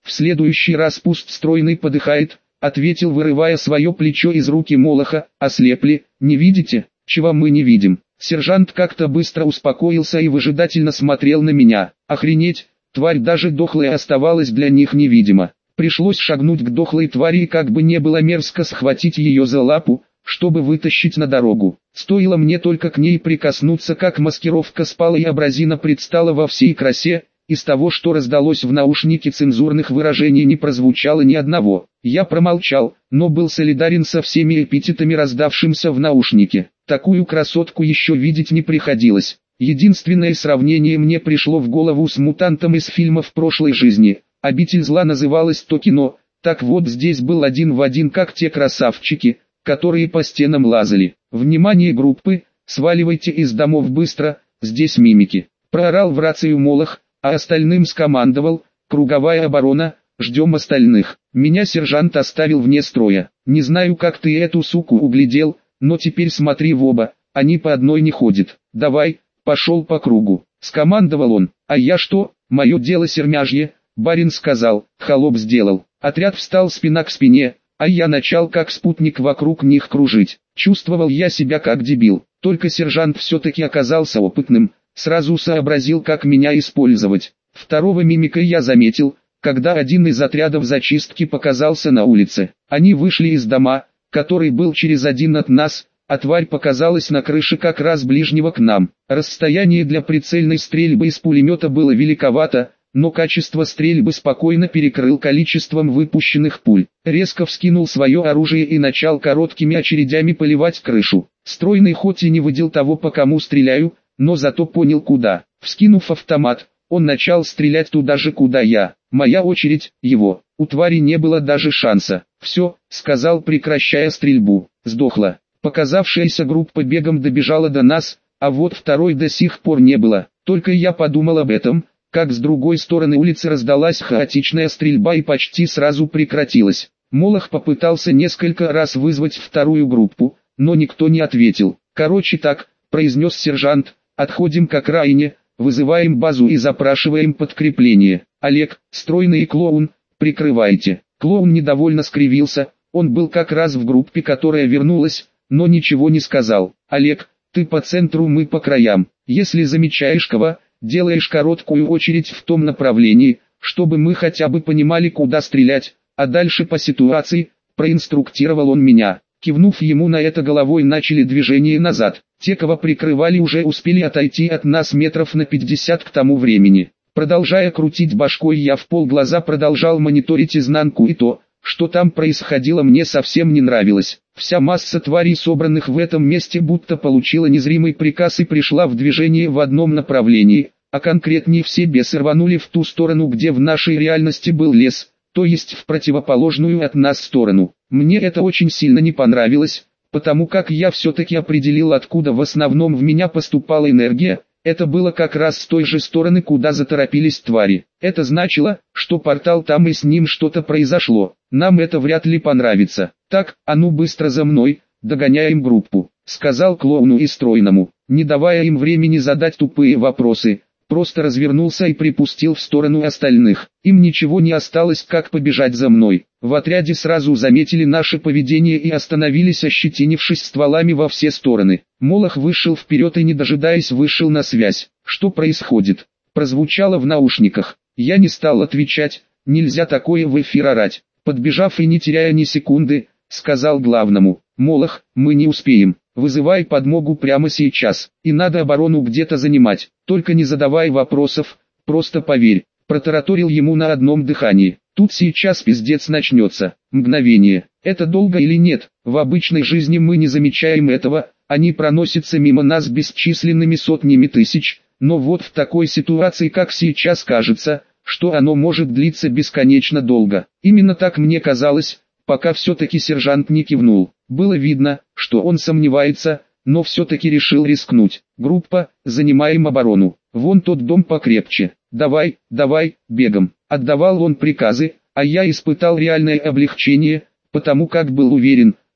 A: в следующий раз пусть стройный подыхает, ответил, вырывая свое плечо из руки Молоха. Ослепли, не видите, чего мы не видим? Сержант как-то быстро успокоился и выжидательно смотрел на меня. Охренеть, тварь даже дохлая оставалась для них невидима. Пришлось шагнуть к дохлой твари и, как бы не было мерзко, схватить ее за лапу, чтобы вытащить на дорогу. Стоило мне только к ней прикоснуться, как маскировка спала и абразина предстала во всей красе. Из того, что раздалось в наушнике, цензурных выражений не прозвучало ни одного. Я промолчал, но был солидарен со всеми эпитетами, раздавшимся в наушнике. Такую красотку еще видеть не приходилось. Единственное сравнение мне пришло в голову с мутантом из фильмов прошлой жизни. «Обитель зла» называлось то кино. Так вот, здесь был один в один, как те красавчики, которые по стенам лазали. «Внимание, группы, сваливайте из домов быстро, здесь мимики!» Проорал в рацию Молох, а остальным скомандовал: «Круговая оборона, ждем остальных». Меня сержант оставил вне строя. «Не знаю, как ты эту суку углядел, но теперь смотри в оба, они по одной не ходят. Давай, пошел по кругу», — скомандовал он. «А я что, мое дело сермяжье», — барин сказал. Холоп сделал. Отряд встал спина к спине, а я начал как спутник вокруг них кружить. Чувствовал я себя как дебил, только сержант все-таки оказался опытным, сразу сообразил, как меня использовать. Второго мимика я заметил, когда один из отрядов зачистки показался на улице. Они вышли из дома, который был через один от нас, а тварь показалась на крыше как раз ближнего к нам. Расстояние для прицельной стрельбы из пулемета было великовато, но качество стрельбы спокойно перекрыл количеством выпущенных пуль. Резко вскинул свое оружие и начал короткими очередями поливать крышу. Стройный хоть и не видел того, по кому стреляю, но зато понял куда. Вскинув автомат, он начал стрелять туда же, куда я. Моя очередь, его. У твари не было даже шанса. «Все», — сказал, прекращая стрельбу. Сдохла. Показавшаяся группа бегом добежала до нас, а вот второй до сих пор не было. Только я подумал об этом, как с другой стороны улицы раздалась хаотичная стрельба и почти сразу прекратилась. Молох попытался несколько раз вызвать вторую группу, но никто не ответил. «Короче так», — произнес сержант, — «отходим к окраине, вызываем базу и запрашиваем подкрепление. Олег, стройный и клоун, прикрывайте». Клоун недовольно скривился, он был как раз в группе, которая вернулась, но ничего не сказал. «Олег, ты по центру, мы по краям. Если замечаешь кого, делаешь короткую очередь в том направлении, чтобы мы хотя бы понимали, куда стрелять, а дальше по ситуации», — проинструктировал он меня. Кивнув ему на это головой, начали движение назад. Те, кого прикрывали, уже успели отойти от нас метров на пятьдесят к тому времени. Продолжая крутить башкой, я в полглаза продолжал мониторить изнанку, и то, что там происходило, мне совсем не нравилось. Вся масса тварей, собранных в этом месте, будто получила незримый приказ и пришла в движение в одном направлении, а конкретнее все бесы рванули в ту сторону, где в нашей реальности был лес, то есть в противоположную от нас сторону. Мне это очень сильно не понравилось, потому как я все-таки определил, откуда в основном в меня поступала энергия. Это было как раз с той же стороны, куда заторопились твари. Это значило, что портал там и с ним что-то произошло. Нам это вряд ли понравится. «Так, а ну быстро за мной, догоняем группу», — сказал клоуну и стройному, не давая им времени задать тупые вопросы. Просто развернулся и припустил в сторону остальных. Им ничего не осталось, как побежать за мной. В отряде сразу заметили наше поведение и остановились, ощетинившись стволами во все стороны. Молох вышел вперед и, не дожидаясь, вышел на связь. «Что происходит?» прозвучало в наушниках. Я не стал отвечать, нельзя такое в эфир орать. Подбежав и не теряя ни секунды, сказал главному: «Молох, мы не успеем. Вызывай подмогу прямо сейчас, и надо оборону где-то занимать, только не задавай вопросов, просто поверь», — протараторил ему на одном дыхании. «Тут сейчас пиздец начнется». Мгновение. Это долго или нет? В обычной жизни мы не замечаем этого, они проносятся мимо нас бесчисленными сотнями тысяч, но вот в такой ситуации, как сейчас, кажется, что оно может длиться бесконечно долго. Именно так мне казалось, пока все-таки сержант не кивнул. Было видно, что он сомневается, но все-таки решил рискнуть. «Группа, занимаем оборону. Вон тот дом покрепче. Давай, давай, бегом». Отдавал он приказы, а я испытал реальное облегчение, потому как был уверен,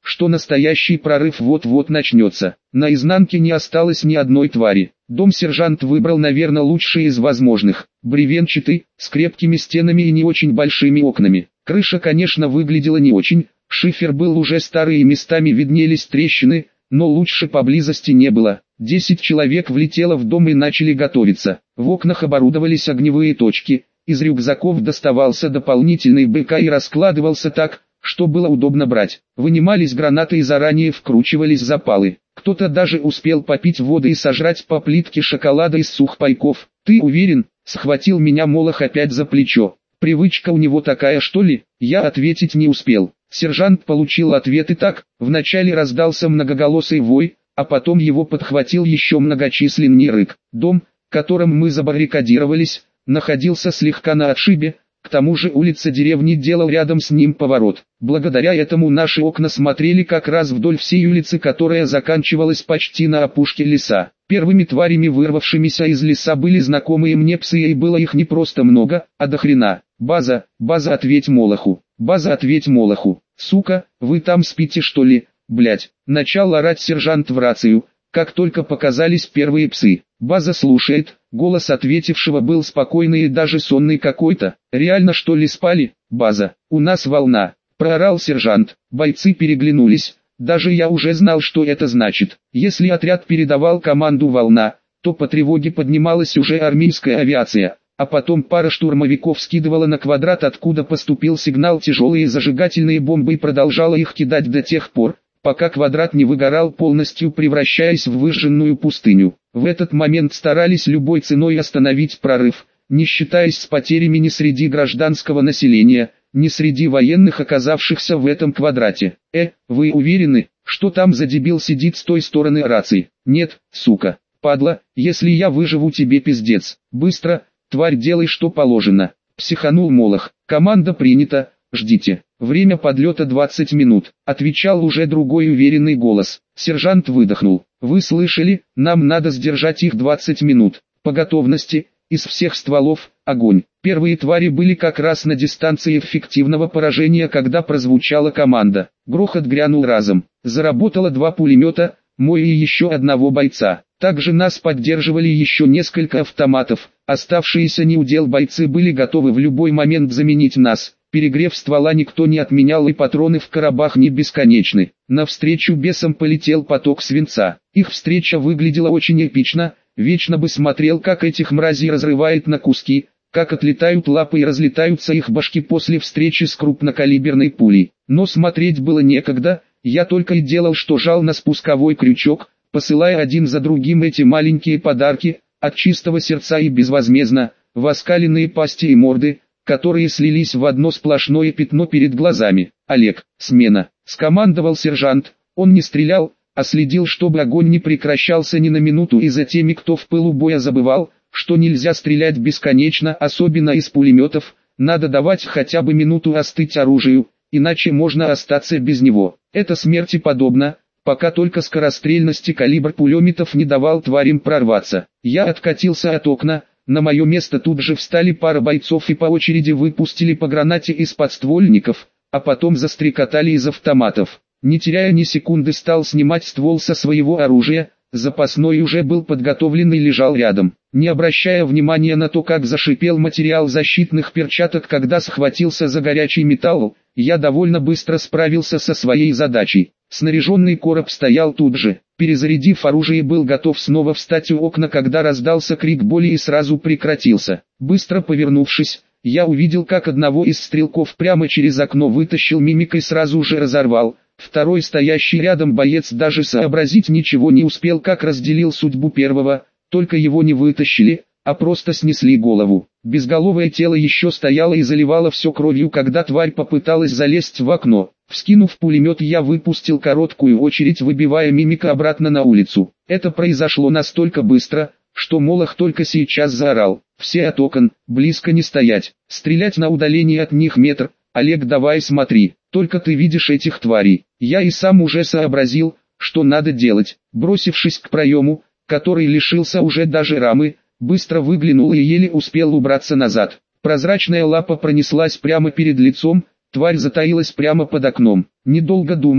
A: что настоящий прорыв вот-вот начнется. На изнанке не осталось ни одной твари. Дом сержант выбрал, наверное, лучший из возможных. Бревенчатый, с крепкими стенами и не очень большими окнами. Крыша, конечно, выглядела не очень. Шифер был уже старый и местами виднелись трещины, но лучше поблизости не было. Десять человек влетело в дом и начали готовиться. В окнах оборудовались огневые точки. Из рюкзаков доставался дополнительный БК и раскладывался так, что было удобно брать. Вынимались гранаты и заранее вкручивались запалы. Кто-то даже успел попить воды и сожрать по плитке шоколада из сухпайков. «Ты уверен?» — схватил меня Молох опять за плечо. «Привычка у него такая, что ли?» Я ответить не успел. Сержант получил ответ и так. Вначале раздался многоголосый вой, а потом его подхватил еще многочисленный рык. Дом, которым мы забаррикадировались, находился слегка на отшибе. К тому же улица деревни делал рядом с ним поворот. Благодаря этому наши окна смотрели как раз вдоль всей улицы, которая заканчивалась почти на опушке леса. Первыми тварями, вырвавшимися из леса, были знакомые мне псы, и было их не просто много, а до хрена. «База, база, ответь Молоху! База, ответь Молоху! Сука, вы там спите, что ли? Блять!» Начал орать сержант в рацию, как только показались первые псы. «База слушает». Голос ответившего был спокойный и даже сонный какой-то. «Реально, что ли, спали? База, у нас волна!» Проорал сержант. Бойцы переглянулись. Даже я уже знал, что это значит. Если отряд передавал команду «волна», то по тревоге поднималась уже армейская авиация, а потом пара штурмовиков скидывала на квадрат, откуда поступил сигнал, тяжелые зажигательные бомбы, и продолжала их кидать до тех пор, пока квадрат не выгорал полностью, превращаясь в выжженную пустыню. В этот момент старались любой ценой остановить прорыв, не считаясь с потерями ни среди гражданского населения, ни среди военных, оказавшихся в этом квадрате. «Э, вы уверены, что там за дебил сидит с той стороны рации?» «Нет, сука, падла, если я выживу, тебе пиздец. Быстро, тварь, делай, что положено». Психанул Молох. «Команда принята, ждите. Время подлета двадцать минут», — отвечал уже другой уверенный голос. Сержант выдохнул. «Вы слышали, нам надо сдержать их двадцать минут. По готовности, из всех стволов, огонь». Первые твари были как раз на дистанции эффективного поражения, когда прозвучала команда. Грохот грянул разом. Заработало два пулемета, мой и еще одного бойца. Также нас поддерживали еще несколько автоматов. Оставшиеся неудел бойцы были готовы в любой момент заменить нас. Перегрев ствола никто не отменял, и патроны в коробах не бесконечны. Навстречу бесам полетел поток свинца. Их встреча выглядела очень эпично. Вечно бы смотрел, как этих мразей разрывает на куски, как отлетают лапы и разлетаются их башки после встречи с крупнокалиберной пулей. Но смотреть было некогда. Я только и делал, что жал на спусковой крючок, посылая один за другим эти маленькие подарки, от чистого сердца и безвозмездно, в оскаленные пасти и морды, которые слились в одно сплошное пятно перед глазами. «Олег, смена!» — скомандовал сержант. Он не стрелял, а следил, чтобы огонь не прекращался ни на минуту, и за теми, кто в пылу боя забывал, что нельзя стрелять бесконечно, особенно из пулеметов. Надо давать хотя бы минуту остыть оружию, иначе можно остаться без него. Это смерти подобно, пока только скорострельности калибр пулеметов не давал тварям прорваться. Я откатился от окна. На мое место тут же встали пара бойцов и по очереди выпустили по гранате из подствольников, а потом застрекотали из автоматов. Не теряя ни секунды, стал снимать ствол со своего оружия. Запасной уже был подготовлен и лежал рядом. Не обращая внимания на то, как зашипел материал защитных перчаток, когда схватился за горячий металл, я довольно быстро справился со своей задачей. Снаряженный короб стоял тут же. Перезарядив оружие, был готов снова встать у окна, когда раздался крик боли и сразу прекратился. Быстро повернувшись, я увидел, как одного из стрелков прямо через окно вытащил мимик и сразу же разорвал. Второй, стоящий рядом боец, даже сообразить ничего не успел, как разделил судьбу первого, только его не вытащили, а просто снесли голову. Безголовое тело еще стояло и заливало все кровью, когда тварь попыталась залезть в окно. Вскинув пулемет, я выпустил короткую очередь, выбивая мимика обратно на улицу. Это произошло настолько быстро, что Молох только сейчас заорал: «Все от окон, близко не стоять, стрелять на удалении от них метр. Олег, давай смотри, только ты видишь этих тварей». Я и сам уже сообразил, что надо делать. Бросившись к проему, который лишился уже даже рамы, быстро выглянул и еле успел убраться назад. Прозрачная лапа пронеслась прямо перед лицом, тварь затаилась прямо под окном. Недолго думая,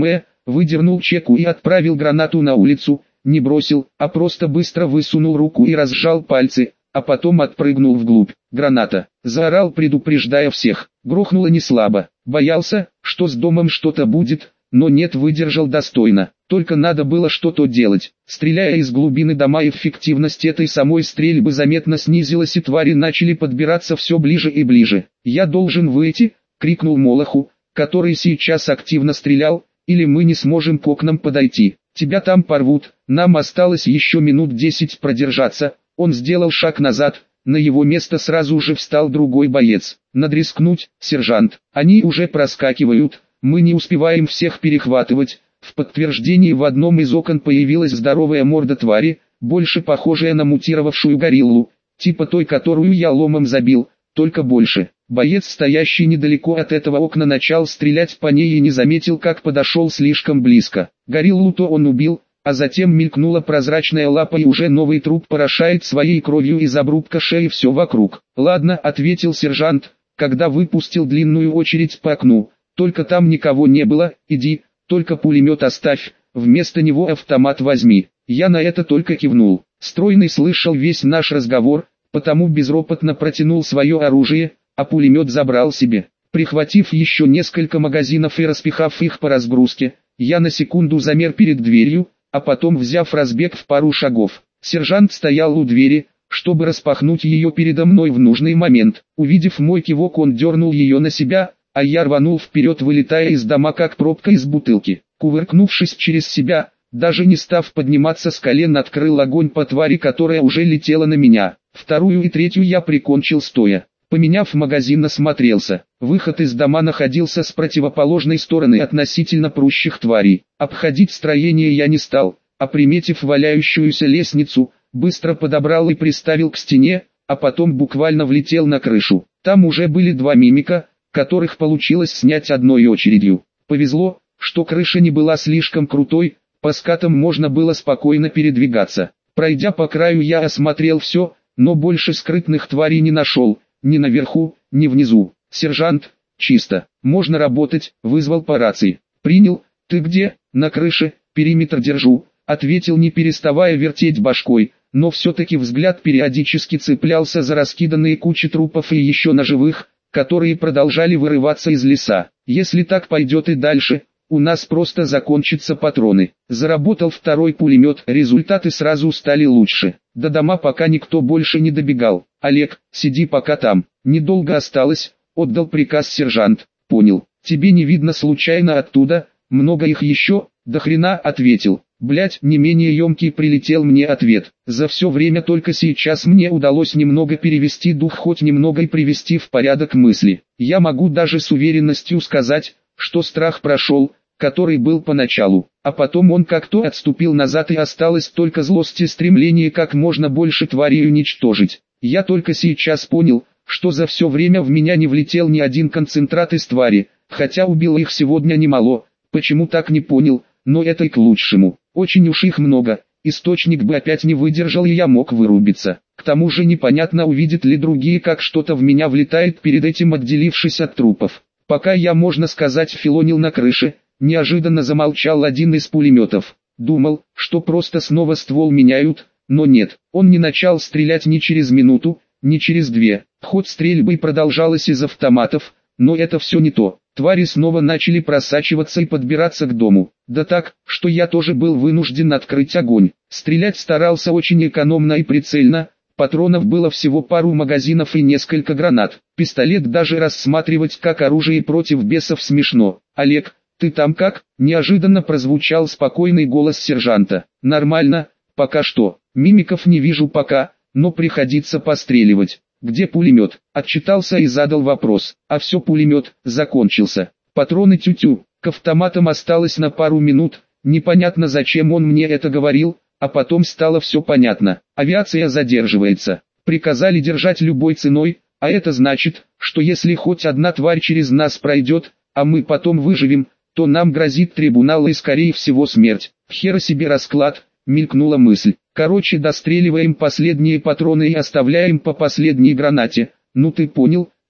A: выдернул чеку и отправил гранату на улицу, не бросил, а просто быстро высунул руку и разжал пальцы, а потом отпрыгнул вглубь. Граната. Заорал, предупреждая всех. Грохнуло не слабо. Боялся, что с домом что-то будет, но нет, выдержал достойно. Только надо было что-то делать. Стреляя из глубины дома, эффективность этой самой стрельбы заметно снизилась, и твари начали подбираться все ближе и ближе. «Я должен выйти!» — крикнул Молоху, который сейчас активно стрелял, «или мы не сможем к окнам подойти. Тебя там порвут, нам осталось еще минут десять продержаться». Он сделал шаг назад, на его место сразу же встал другой боец. «Надо рискнуть, сержант, они уже проскакивают, мы не успеваем всех перехватывать». В подтверждении в одном из окон появилась здоровая морда твари, больше похожая на мутировавшую гориллу, типа той, которую я ломом забил, только больше. Боец, стоящий недалеко от этого окна, начал стрелять по ней и не заметил, как подошел слишком близко. Гориллу-то он убил, а затем мелькнула прозрачная лапа, и уже новый труп порошает своей кровью из обрубка шеи все вокруг. «Ладно», — ответил сержант, когда выпустил длинную очередь по окну, «только там никого не было, иди, только пулемет оставь, вместо него автомат возьми». Я на это только кивнул. Стройный слышал весь наш разговор, потому безропотно протянул свое оружие, а пулемет забрал себе. Прихватив еще несколько магазинов и распихав их по разгрузке, я на секунду замер перед дверью, а потом, взяв разбег в пару шагов, сержант стоял у двери, чтобы распахнуть ее передо мной в нужный момент. Увидев мой кивок, он дернул ее на себя, а я рванул вперед, вылетая из дома как пробка из бутылки. Кувыркнувшись через себя, даже не став подниматься с колен, открыл огонь по твари, которая уже летела на меня. Вторую и третью я прикончил стоя. Поменяв магазин, осмотрелся. Выход из дома находился с противоположной стороны относительно прущих тварей. Обходить строение я не стал, а приметив валяющуюся лестницу, быстро подобрал и приставил к стене, а потом буквально влетел на крышу. Там уже были два мимика, которых получилось снять одной очередью. Повезло, что крыша не была слишком крутой, по скатам можно было спокойно передвигаться. Пройдя по краю, я осмотрел все, но больше скрытных тварей не нашел. Ни наверху, ни внизу. «Сержант, чисто, можно работать», — вызвал по рации. «Принял, ты где?» «На крыше, периметр держу», — ответил, не переставая вертеть башкой, но все-таки взгляд периодически цеплялся за раскиданные кучи трупов и еще на живых, которые продолжали вырываться из леса. «Если так пойдет и дальше, у нас просто закончатся патроны». Заработал второй пулемет, результаты сразу стали лучше. До дома пока никто больше не добегал. «Олег, сиди пока там, недолго осталось», — отдал приказ сержант. «Понял, тебе не видно случайно оттуда, много их еще?» «До хрена», — ответил. «Блять», — не менее емкий прилетел мне ответ. За все время только сейчас мне удалось немного перевести дух, хоть немного, и привести в порядок мысли. Я могу даже с уверенностью сказать, что страх прошел, который был поначалу, а потом он как-то отступил назад, и осталось только злость и стремление как можно больше тварей уничтожить. Я только сейчас понял, что за все время в меня не влетел ни один концентрат из твари, хотя убил их сегодня немало. Почему так, не понял, но это и к лучшему. Очень уж их много, источник бы опять не выдержал, и я мог вырубиться. К тому же непонятно, увидят ли другие, как что-то в меня влетает, перед этим отделившись от трупов. Пока я, можно сказать, филонил на крыше, неожиданно замолчал один из пулеметов. Думал, что просто снова ствол меняют, но нет, он не начал стрелять ни через минуту, ни через две. Ход стрельбы продолжалась из автоматов, но это все не то. Твари снова начали просачиваться и подбираться к дому. Да так, что я тоже был вынужден открыть огонь. Стрелять старался очень экономно и прицельно. Патронов было всего пару магазинов и несколько гранат. Пистолет даже рассматривать как оружие против бесов смешно. «Олег, ты там как?» — неожиданно прозвучал спокойный голос сержанта. «Нормально, пока что. Мимиков не вижу пока, но приходится постреливать». «Где пулемет?» — отчитался и задал вопрос. «А все, пулемет закончился. Патроны тю-тю». К автоматам осталось на пару минут. Непонятно, зачем он мне это говорил, а потом стало все понятно. Авиация задерживается. Приказали держать любой ценой, а это значит, что если хоть одна тварь через нас пройдет, а мы потом выживем, то нам грозит трибунал и скорее всего смерть. Хера себе расклад, мелькнула мысль. Короче, достреливаем последние патроны и оставляем по последней гранате. Ну ты понял,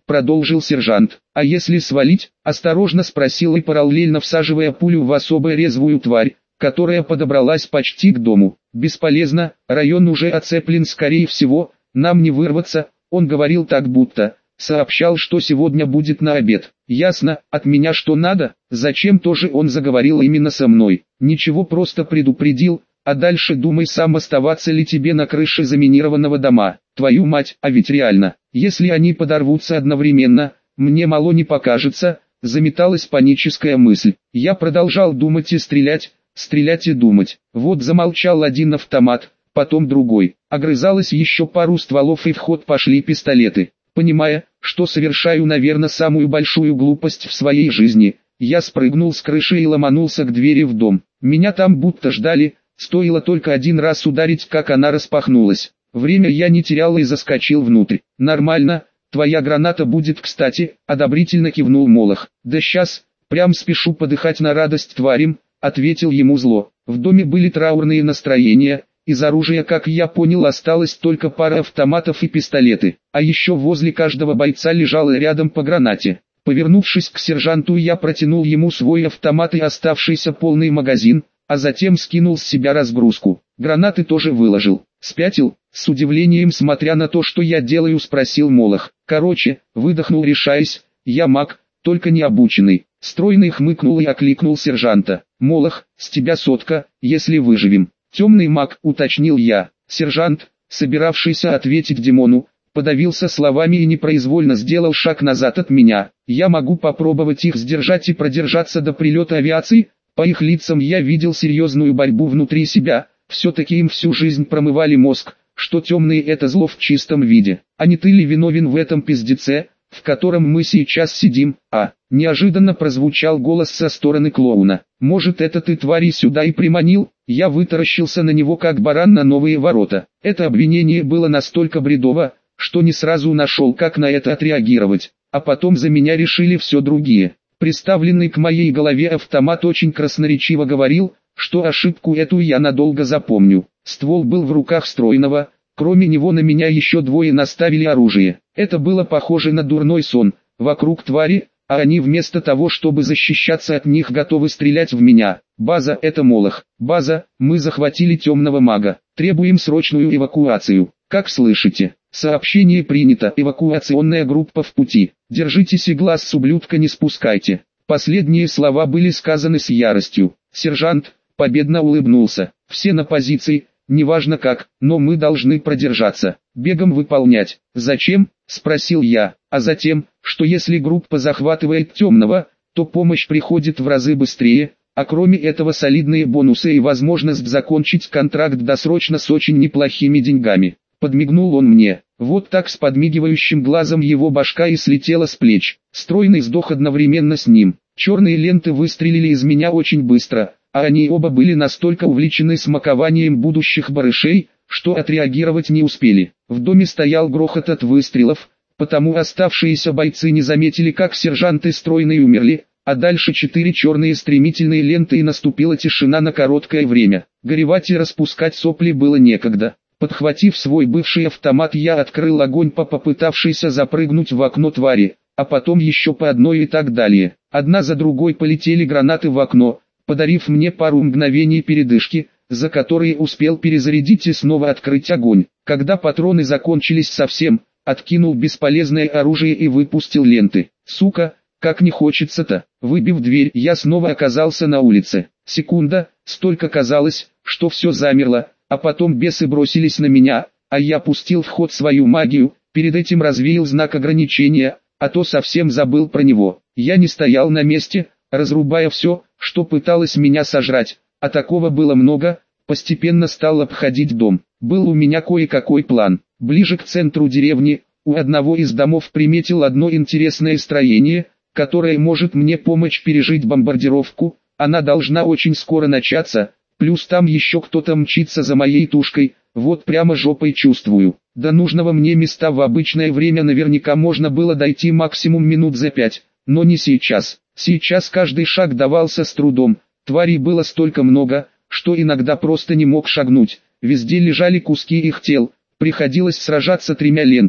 A: продолжил сержант. А если свалить? Осторожно спросил и параллельно всаживая пулю в особо резвую тварь, которая подобралась почти к дому. Бесполезно, район уже оцеплен, скорее всего, нам не вырваться. Он говорил так будто сообщал, что сегодня будет на обед. Ясно, от меня что надо? Зачем тоже он заговорил именно со мной? Ничего, просто предупредил, а дальше думай сам, оставаться ли тебе на крыше заминированного дома. Твою мать, а ведь реально, если они подорвутся одновременно, мне мало не покажется, заметалась паническая мысль. Я продолжал думать и стрелять, стрелять и думать. Вот замолчал один автомат, потом другой. Огрызалось еще пару стволов и в ход пошли пистолеты. Понимая, что совершаю, наверное, самую большую глупость в своей жизни, я спрыгнул с крыши и ломанулся к двери в дом. Меня там будто ждали, стоило только один раз ударить, как она распахнулась. Время я не терял и заскочил внутрь. «Нормально, твоя граната будет кстати», — одобрительно кивнул Молох. «Да щас, прям спешу подыхать на радость тварям», — ответил ему зло. В доме были траурные настроения. Из оружия, как я понял, осталось только пара автоматов и пистолеты, а еще возле каждого бойца лежало рядом по гранате. Повернувшись к сержанту, я протянул ему свой автомат и оставшийся полный магазин, а затем скинул с себя разгрузку. Гранаты тоже выложил. «Спятил?» — с удивлением смотря на то, что я делаю, спросил Молох. «Короче», — выдохнул, решаясь, — «я маг, только не обученный». Стройный хмыкнул и окликнул сержанта. «Молох, с тебя сотка, если выживем». «Темный маг», — уточнил я. Сержант, собиравшийся ответить Димону, подавился словами и непроизвольно сделал шаг назад от меня. «Я могу попробовать их сдержать и продержаться до прилета авиации?» По их лицам я видел серьезную борьбу внутри себя. Все-таки им всю жизнь промывали мозг, что темные — это зло в чистом виде. А не ты ли виновен в этом пиздеце, в котором мы сейчас сидим? А, неожиданно прозвучал голос со стороны клоуна. «Может, это ты, твари, сюда и приманил?» Я вытаращился на него, как баран на новые ворота. Это обвинение было настолько бредово, что не сразу нашел, как на это отреагировать. А потом за меня решили все другие. Приставленный к моей голове автомат очень красноречиво говорил, что ошибку эту я надолго запомню. Ствол был в руках Стройного, кроме него на меня еще двое наставили оружие. Это было похоже на дурной сон. Вокруг твари, а они вместо того, чтобы защищаться от них, готовы стрелять в меня. «База, это Молох. База, мы захватили темного мага. Требуем срочную эвакуацию. Как слышите? Сообщение принято. Эвакуационная группа в пути. Держитесь и глаз с ублюдка не спускайте». Последние слова были сказаны с яростью. Сержант победно улыбнулся. «Все на позиции, неважно как, но мы должны продержаться. Бегом выполнять». «Зачем?» — спросил я. «А затем, что если группа захватывает темного, то помощь приходит в разы быстрее, а кроме этого солидные бонусы и возможность закончить контракт досрочно с очень неплохими деньгами». Подмигнул он мне. Вот так с подмигивающим глазом его башка и слетела с плеч. Стройный сдох одновременно с ним. Черные ленты выстрелили из меня очень быстро, а они оба были настолько увлечены смакованием будущих барышей, что отреагировать не успели. В доме стоял грохот от выстрелов, потому оставшиеся бойцы не заметили, как сержант и Стройный умерли, а дальше четыре черные стремительные ленты и наступила тишина на короткое время. Горевать и распускать сопли было некогда. Подхватив свой бывший автомат, я открыл огонь по попытавшейся запрыгнуть в окно твари, а потом еще по одной и так далее. Одна за другой полетели гранаты в окно, подарив мне пару мгновений передышки, за которые успел перезарядить и снова открыть огонь. Когда патроны закончились совсем, откинул бесполезное оружие и выпустил ленты. Сука, как не хочется-то. Выбив дверь, я снова оказался на улице. Секунда, столько казалось, что все замерло, а потом бесы бросились на меня, а я пустил в ход свою магию, перед этим развеял знак ограничения, а то совсем забыл про него. Я не стоял на месте, разрубая все, что пыталось меня сожрать, а такого было много. Постепенно стал обходить дом. Был у меня кое-какой план. Ближе к центру деревни, у одного из домов приметил одно интересное строение, которое может мне помочь пережить бомбардировку. Она должна очень скоро начаться, плюс там еще кто-то мчится за моей тушкой, вот прямо жопой чувствую. До нужного мне места в обычное время наверняка можно было дойти максимум минут за пять, но не сейчас. Сейчас каждый шаг давался с трудом, тварей было столько много, что иногда просто не мог шагнуть. Везде лежали куски их тел, приходилось сражаться тремя лентами,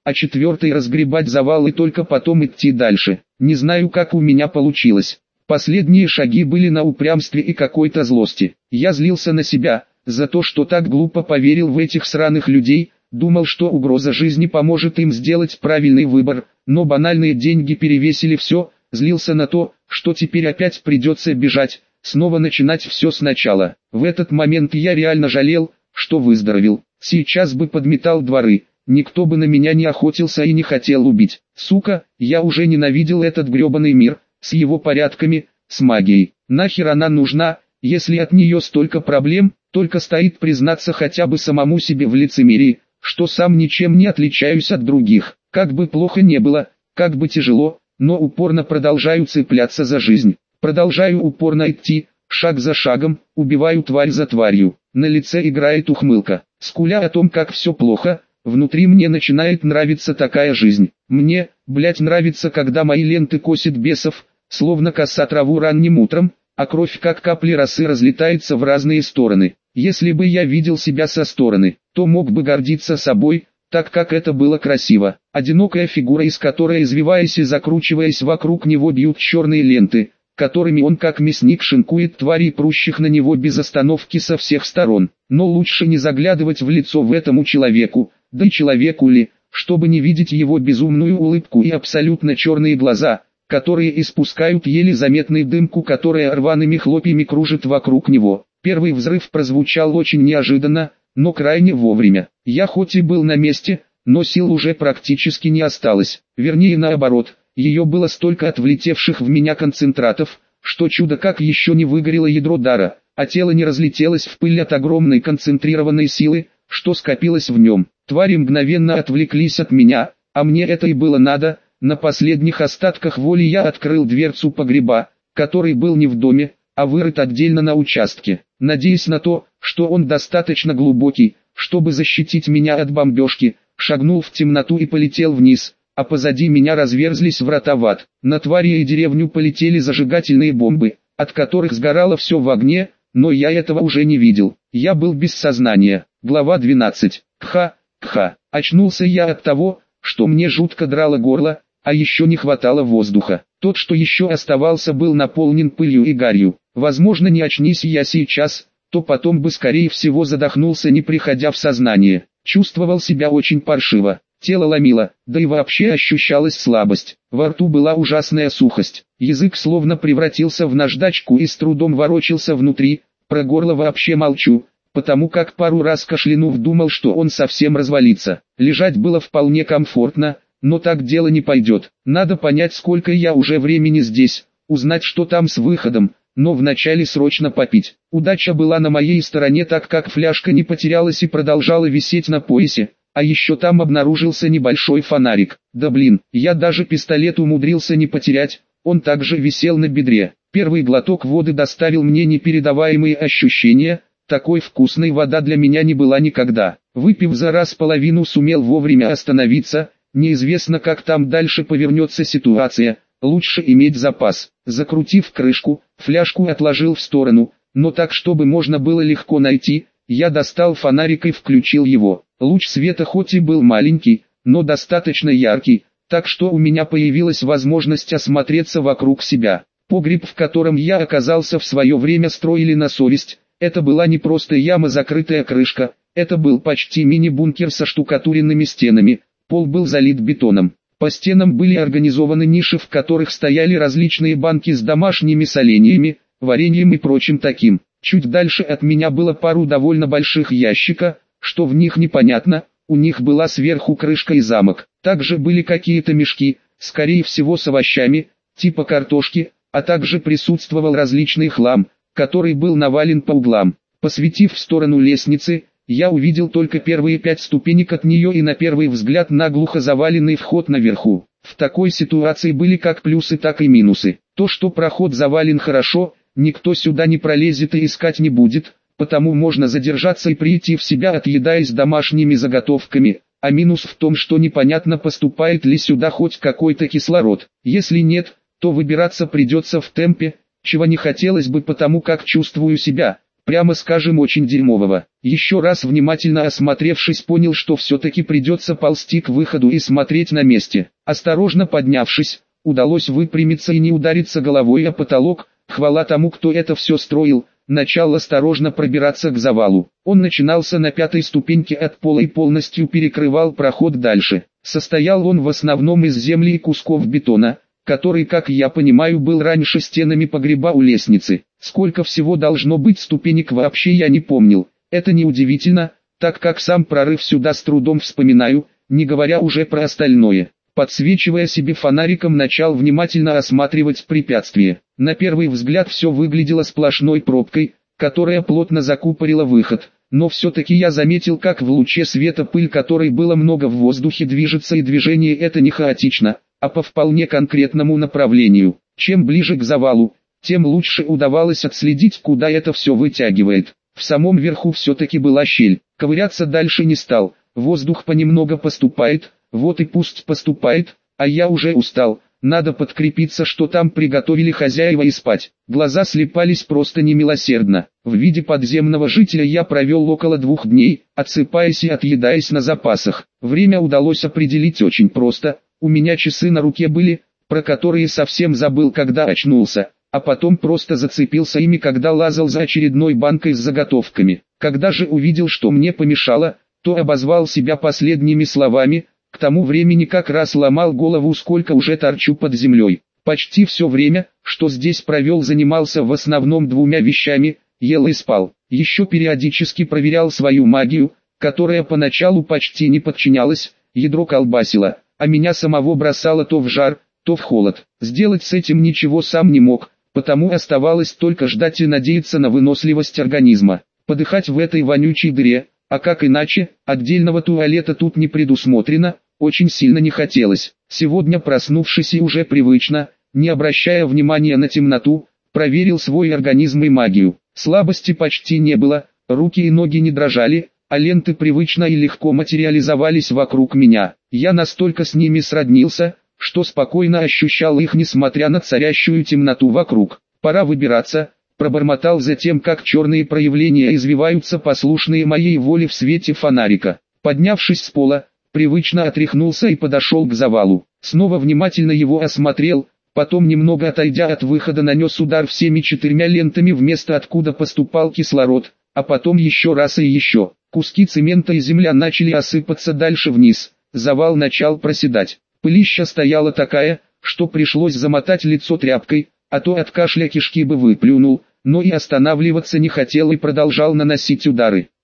A: а четвертый разгребать завал и только потом идти дальше. Не знаю, как у меня получилось. Последние шаги были на упрямстве и какой-то злости. Я злился на себя, за то, что так глупо поверил в этих сраных людей, думал, что угроза жизни поможет им сделать правильный выбор, но банальные деньги перевесили все, злился на то, что теперь опять придется бежать, снова начинать все сначала. В этот момент я реально жалел, что выздоровел. Сейчас бы подметал дворы, никто бы на меня не охотился и не хотел убить. Сука, я уже ненавидел этот гребаный мир, с его порядками, с магией. Нахер она нужна, если от нее столько проблем? Только стоит признаться хотя бы самому себе в лицемерии, что сам ничем не отличаюсь от других. Как бы плохо не было, как бы тяжело, но упорно продолжаю цепляться за жизнь. Продолжаю упорно идти, шаг за шагом, убиваю тварь за тварью. На лице играет ухмылка. Скуля о том, как все плохо, внутри мне начинает нравиться такая жизнь. Мне, блять, нравится, когда мои ленты косит бесов, словно коса траву ранним утром, а кровь как капли росы разлетается в разные стороны. Если бы я видел себя со стороны, то мог бы гордиться собой, так как это было красиво. Одинокая фигура, из которой, извиваясь и закручиваясь вокруг него, бьют черные ленты, которыми он как мясник шинкует тварей, прущих на него без остановки со всех сторон. Но лучше не заглядывать в лицо в этому человеку, да и человеку ли, чтобы не видеть его безумную улыбку и абсолютно черные глаза, которые испускают еле заметную дымку, которая рваными хлопьями кружит вокруг него. Первый взрыв прозвучал очень неожиданно, но крайне вовремя. Я хоть и был на месте, но сил уже практически не осталось. Вернее наоборот, ее было столько от влетевших в меня концентратов, что чудо как еще не выгорело ядро дара, а тело не разлетелось в пыль от огромной концентрированной силы, что скопилось в нем. Твари мгновенно отвлеклись от меня, а мне это и было надо. На последних остатках воли я открыл дверцу погреба, который был не в доме, а вырыт отдельно на участке, надеясь на то, что он достаточно глубокий, чтобы защитить меня от бомбежки, шагнул в темноту и полетел вниз, а позади меня разверзлись врата в ад. На твари и деревню полетели зажигательные бомбы, от которых сгорало все в огне, но я этого уже не видел. Я был без сознания. Глава двенадцать. Кха, кха. Очнулся я от того, что мне жутко драло горло, а еще не хватало воздуха. Тот, что еще оставался, был наполнен пылью и гарью. Возможно, не очнись я сейчас, то потом бы скорее всего задохнулся, не приходя в сознание. Чувствовал себя очень паршиво. Тело ломило, да и вообще ощущалась слабость. Во рту была ужасная сухость. Язык словно превратился в наждачку и с трудом ворочался внутри. Про горло вообще молчу, потому как пару раз кашлянув думал, что он совсем развалится. Лежать было вполне комфортно, но так дело не пойдет. Надо понять, сколько я уже времени здесь, узнать, что там с выходом, но вначале срочно попить. Удача была на моей стороне, так как фляжка не потерялась и продолжала висеть на поясе, а еще там обнаружился небольшой фонарик. Да блин, я даже пистолет умудрился не потерять, он также висел на бедре. Первый глоток воды доставил мне непередаваемые ощущения, такой вкусной вода для меня не была никогда. Выпив за раз половину, сумел вовремя остановиться. Неизвестно, как там дальше повернется ситуация, лучше иметь запас. Закрутив крышку, фляжку отложил в сторону, но так, чтобы можно было легко найти, я достал фонарик и включил его. Луч света хоть и был маленький, но достаточно яркий, так что у меня появилась возможность осмотреться вокруг себя. Погреб, в котором я оказался, в свое время строили на совесть. Это была не просто яма, закрытая крышка, это был почти мини-бункер со штукатуренными стенами. Пол был залит бетоном. По стенам были организованы ниши, в которых стояли различные банки с домашними соленьями, вареньем и прочим таким. Чуть дальше от меня было пару довольно больших ящика, что в них непонятно, у них была сверху крышка и замок. Также были какие-то мешки, скорее всего с овощами, типа картошки, а также присутствовал различный хлам, который был навален по углам. Посветив в сторону лестницы, я увидел только первые пять ступенек от нее и на первый взгляд наглухо заваленный вход наверху. В такой ситуации были как плюсы, так и минусы. То, что проход завален, хорошо, никто сюда не пролезет и искать не будет, потому можно задержаться и прийти в себя, отъедаясь домашними заготовками, а минус в том, что непонятно, поступает ли сюда хоть какой-то кислород. Если нет, то выбираться придется в темпе, чего не хотелось бы, потому как чувствую себя, прямо скажем очень дерьмового. Еще раз внимательно осмотревшись, понял, что все-таки придется ползти к выходу и смотреть на месте. Осторожно поднявшись, удалось выпрямиться и не удариться головой о потолок, хвала тому, кто это все строил. Начал осторожно пробираться к завалу. Он начинался на пятой ступеньке от пола и полностью перекрывал проход дальше. Состоял он в основном из земли и кусков бетона, который, как я понимаю, был раньше стенами погреба у лестницы. Сколько всего должно быть ступенек, вообще я не помнил. Это неудивительно, так как сам прорыв сюда с трудом вспоминаю, не говоря уже про остальное. Подсвечивая себе фонариком, начал внимательно осматривать препятствие. На первый взгляд все выглядело сплошной пробкой, которая плотно закупорила выход. Но все-таки я заметил, как в луче света пыль, которой было много в воздухе, движется, и движение это не хаотично, а по вполне конкретному направлению. Чем ближе к завалу, тем лучше удавалось отследить, куда это все вытягивает. В самом верху все-таки была щель. Ковыряться дальше не стал. Воздух понемногу поступает, вот и пусть поступает, а я уже устал. Надо подкрепиться, что там приготовили хозяева, и спать. Глаза слепались просто немилосердно. В виде подземного жителя я провел около двух дней, отсыпаясь и отъедаясь на запасах. Время удалось определить очень просто. У меня часы на руке были, про которые совсем забыл, когда очнулся, а потом просто зацепился ими, когда лазал за очередной банкой с заготовками. Когда же увидел, что мне помешало, то обозвал себя последними словами. К тому времени как раз ломал голову, сколько уже торчу под землей. Почти все время, что здесь провел, занимался в основном двумя вещами: ел и спал. Еще периодически проверял свою магию, которая поначалу почти не подчинялась, ядро колбасило, а меня самого бросало то в жар, то в холод. Сделать с этим ничего сам не мог, потому оставалось только ждать и надеяться на выносливость организма. Подыхать в этой вонючей дыре, а как иначе, отдельного туалета тут не предусмотрено, очень сильно не хотелось. Сегодня, проснувшись и уже привычно, не обращая внимания на темноту, проверил свой организм и магию. Слабости почти не было, руки и ноги не дрожали, а ленты привычно и легко материализовались вокруг меня. Я настолько с ними сроднился, что спокойно ощущал их, несмотря на царящую темноту вокруг. Пора выбираться. Пробормотал затем, как черные проявления извиваются, послушные моей воле в свете фонарика. Поднявшись с пола, привычно отряхнулся и подошел к завалу. Снова внимательно его осмотрел, потом, немного отойдя от выхода, нанес удар всеми четырьмя лентами в место, откуда поступал кислород, а потом еще раз и еще. Куски цемента и земля начали осыпаться дальше вниз, завал начал проседать. Пылища стояла такая, что пришлось замотать лицо тряпкой, а то от кашля кишки бы выплюнул. Но и останавливаться не хотел и продолжал наносить удары.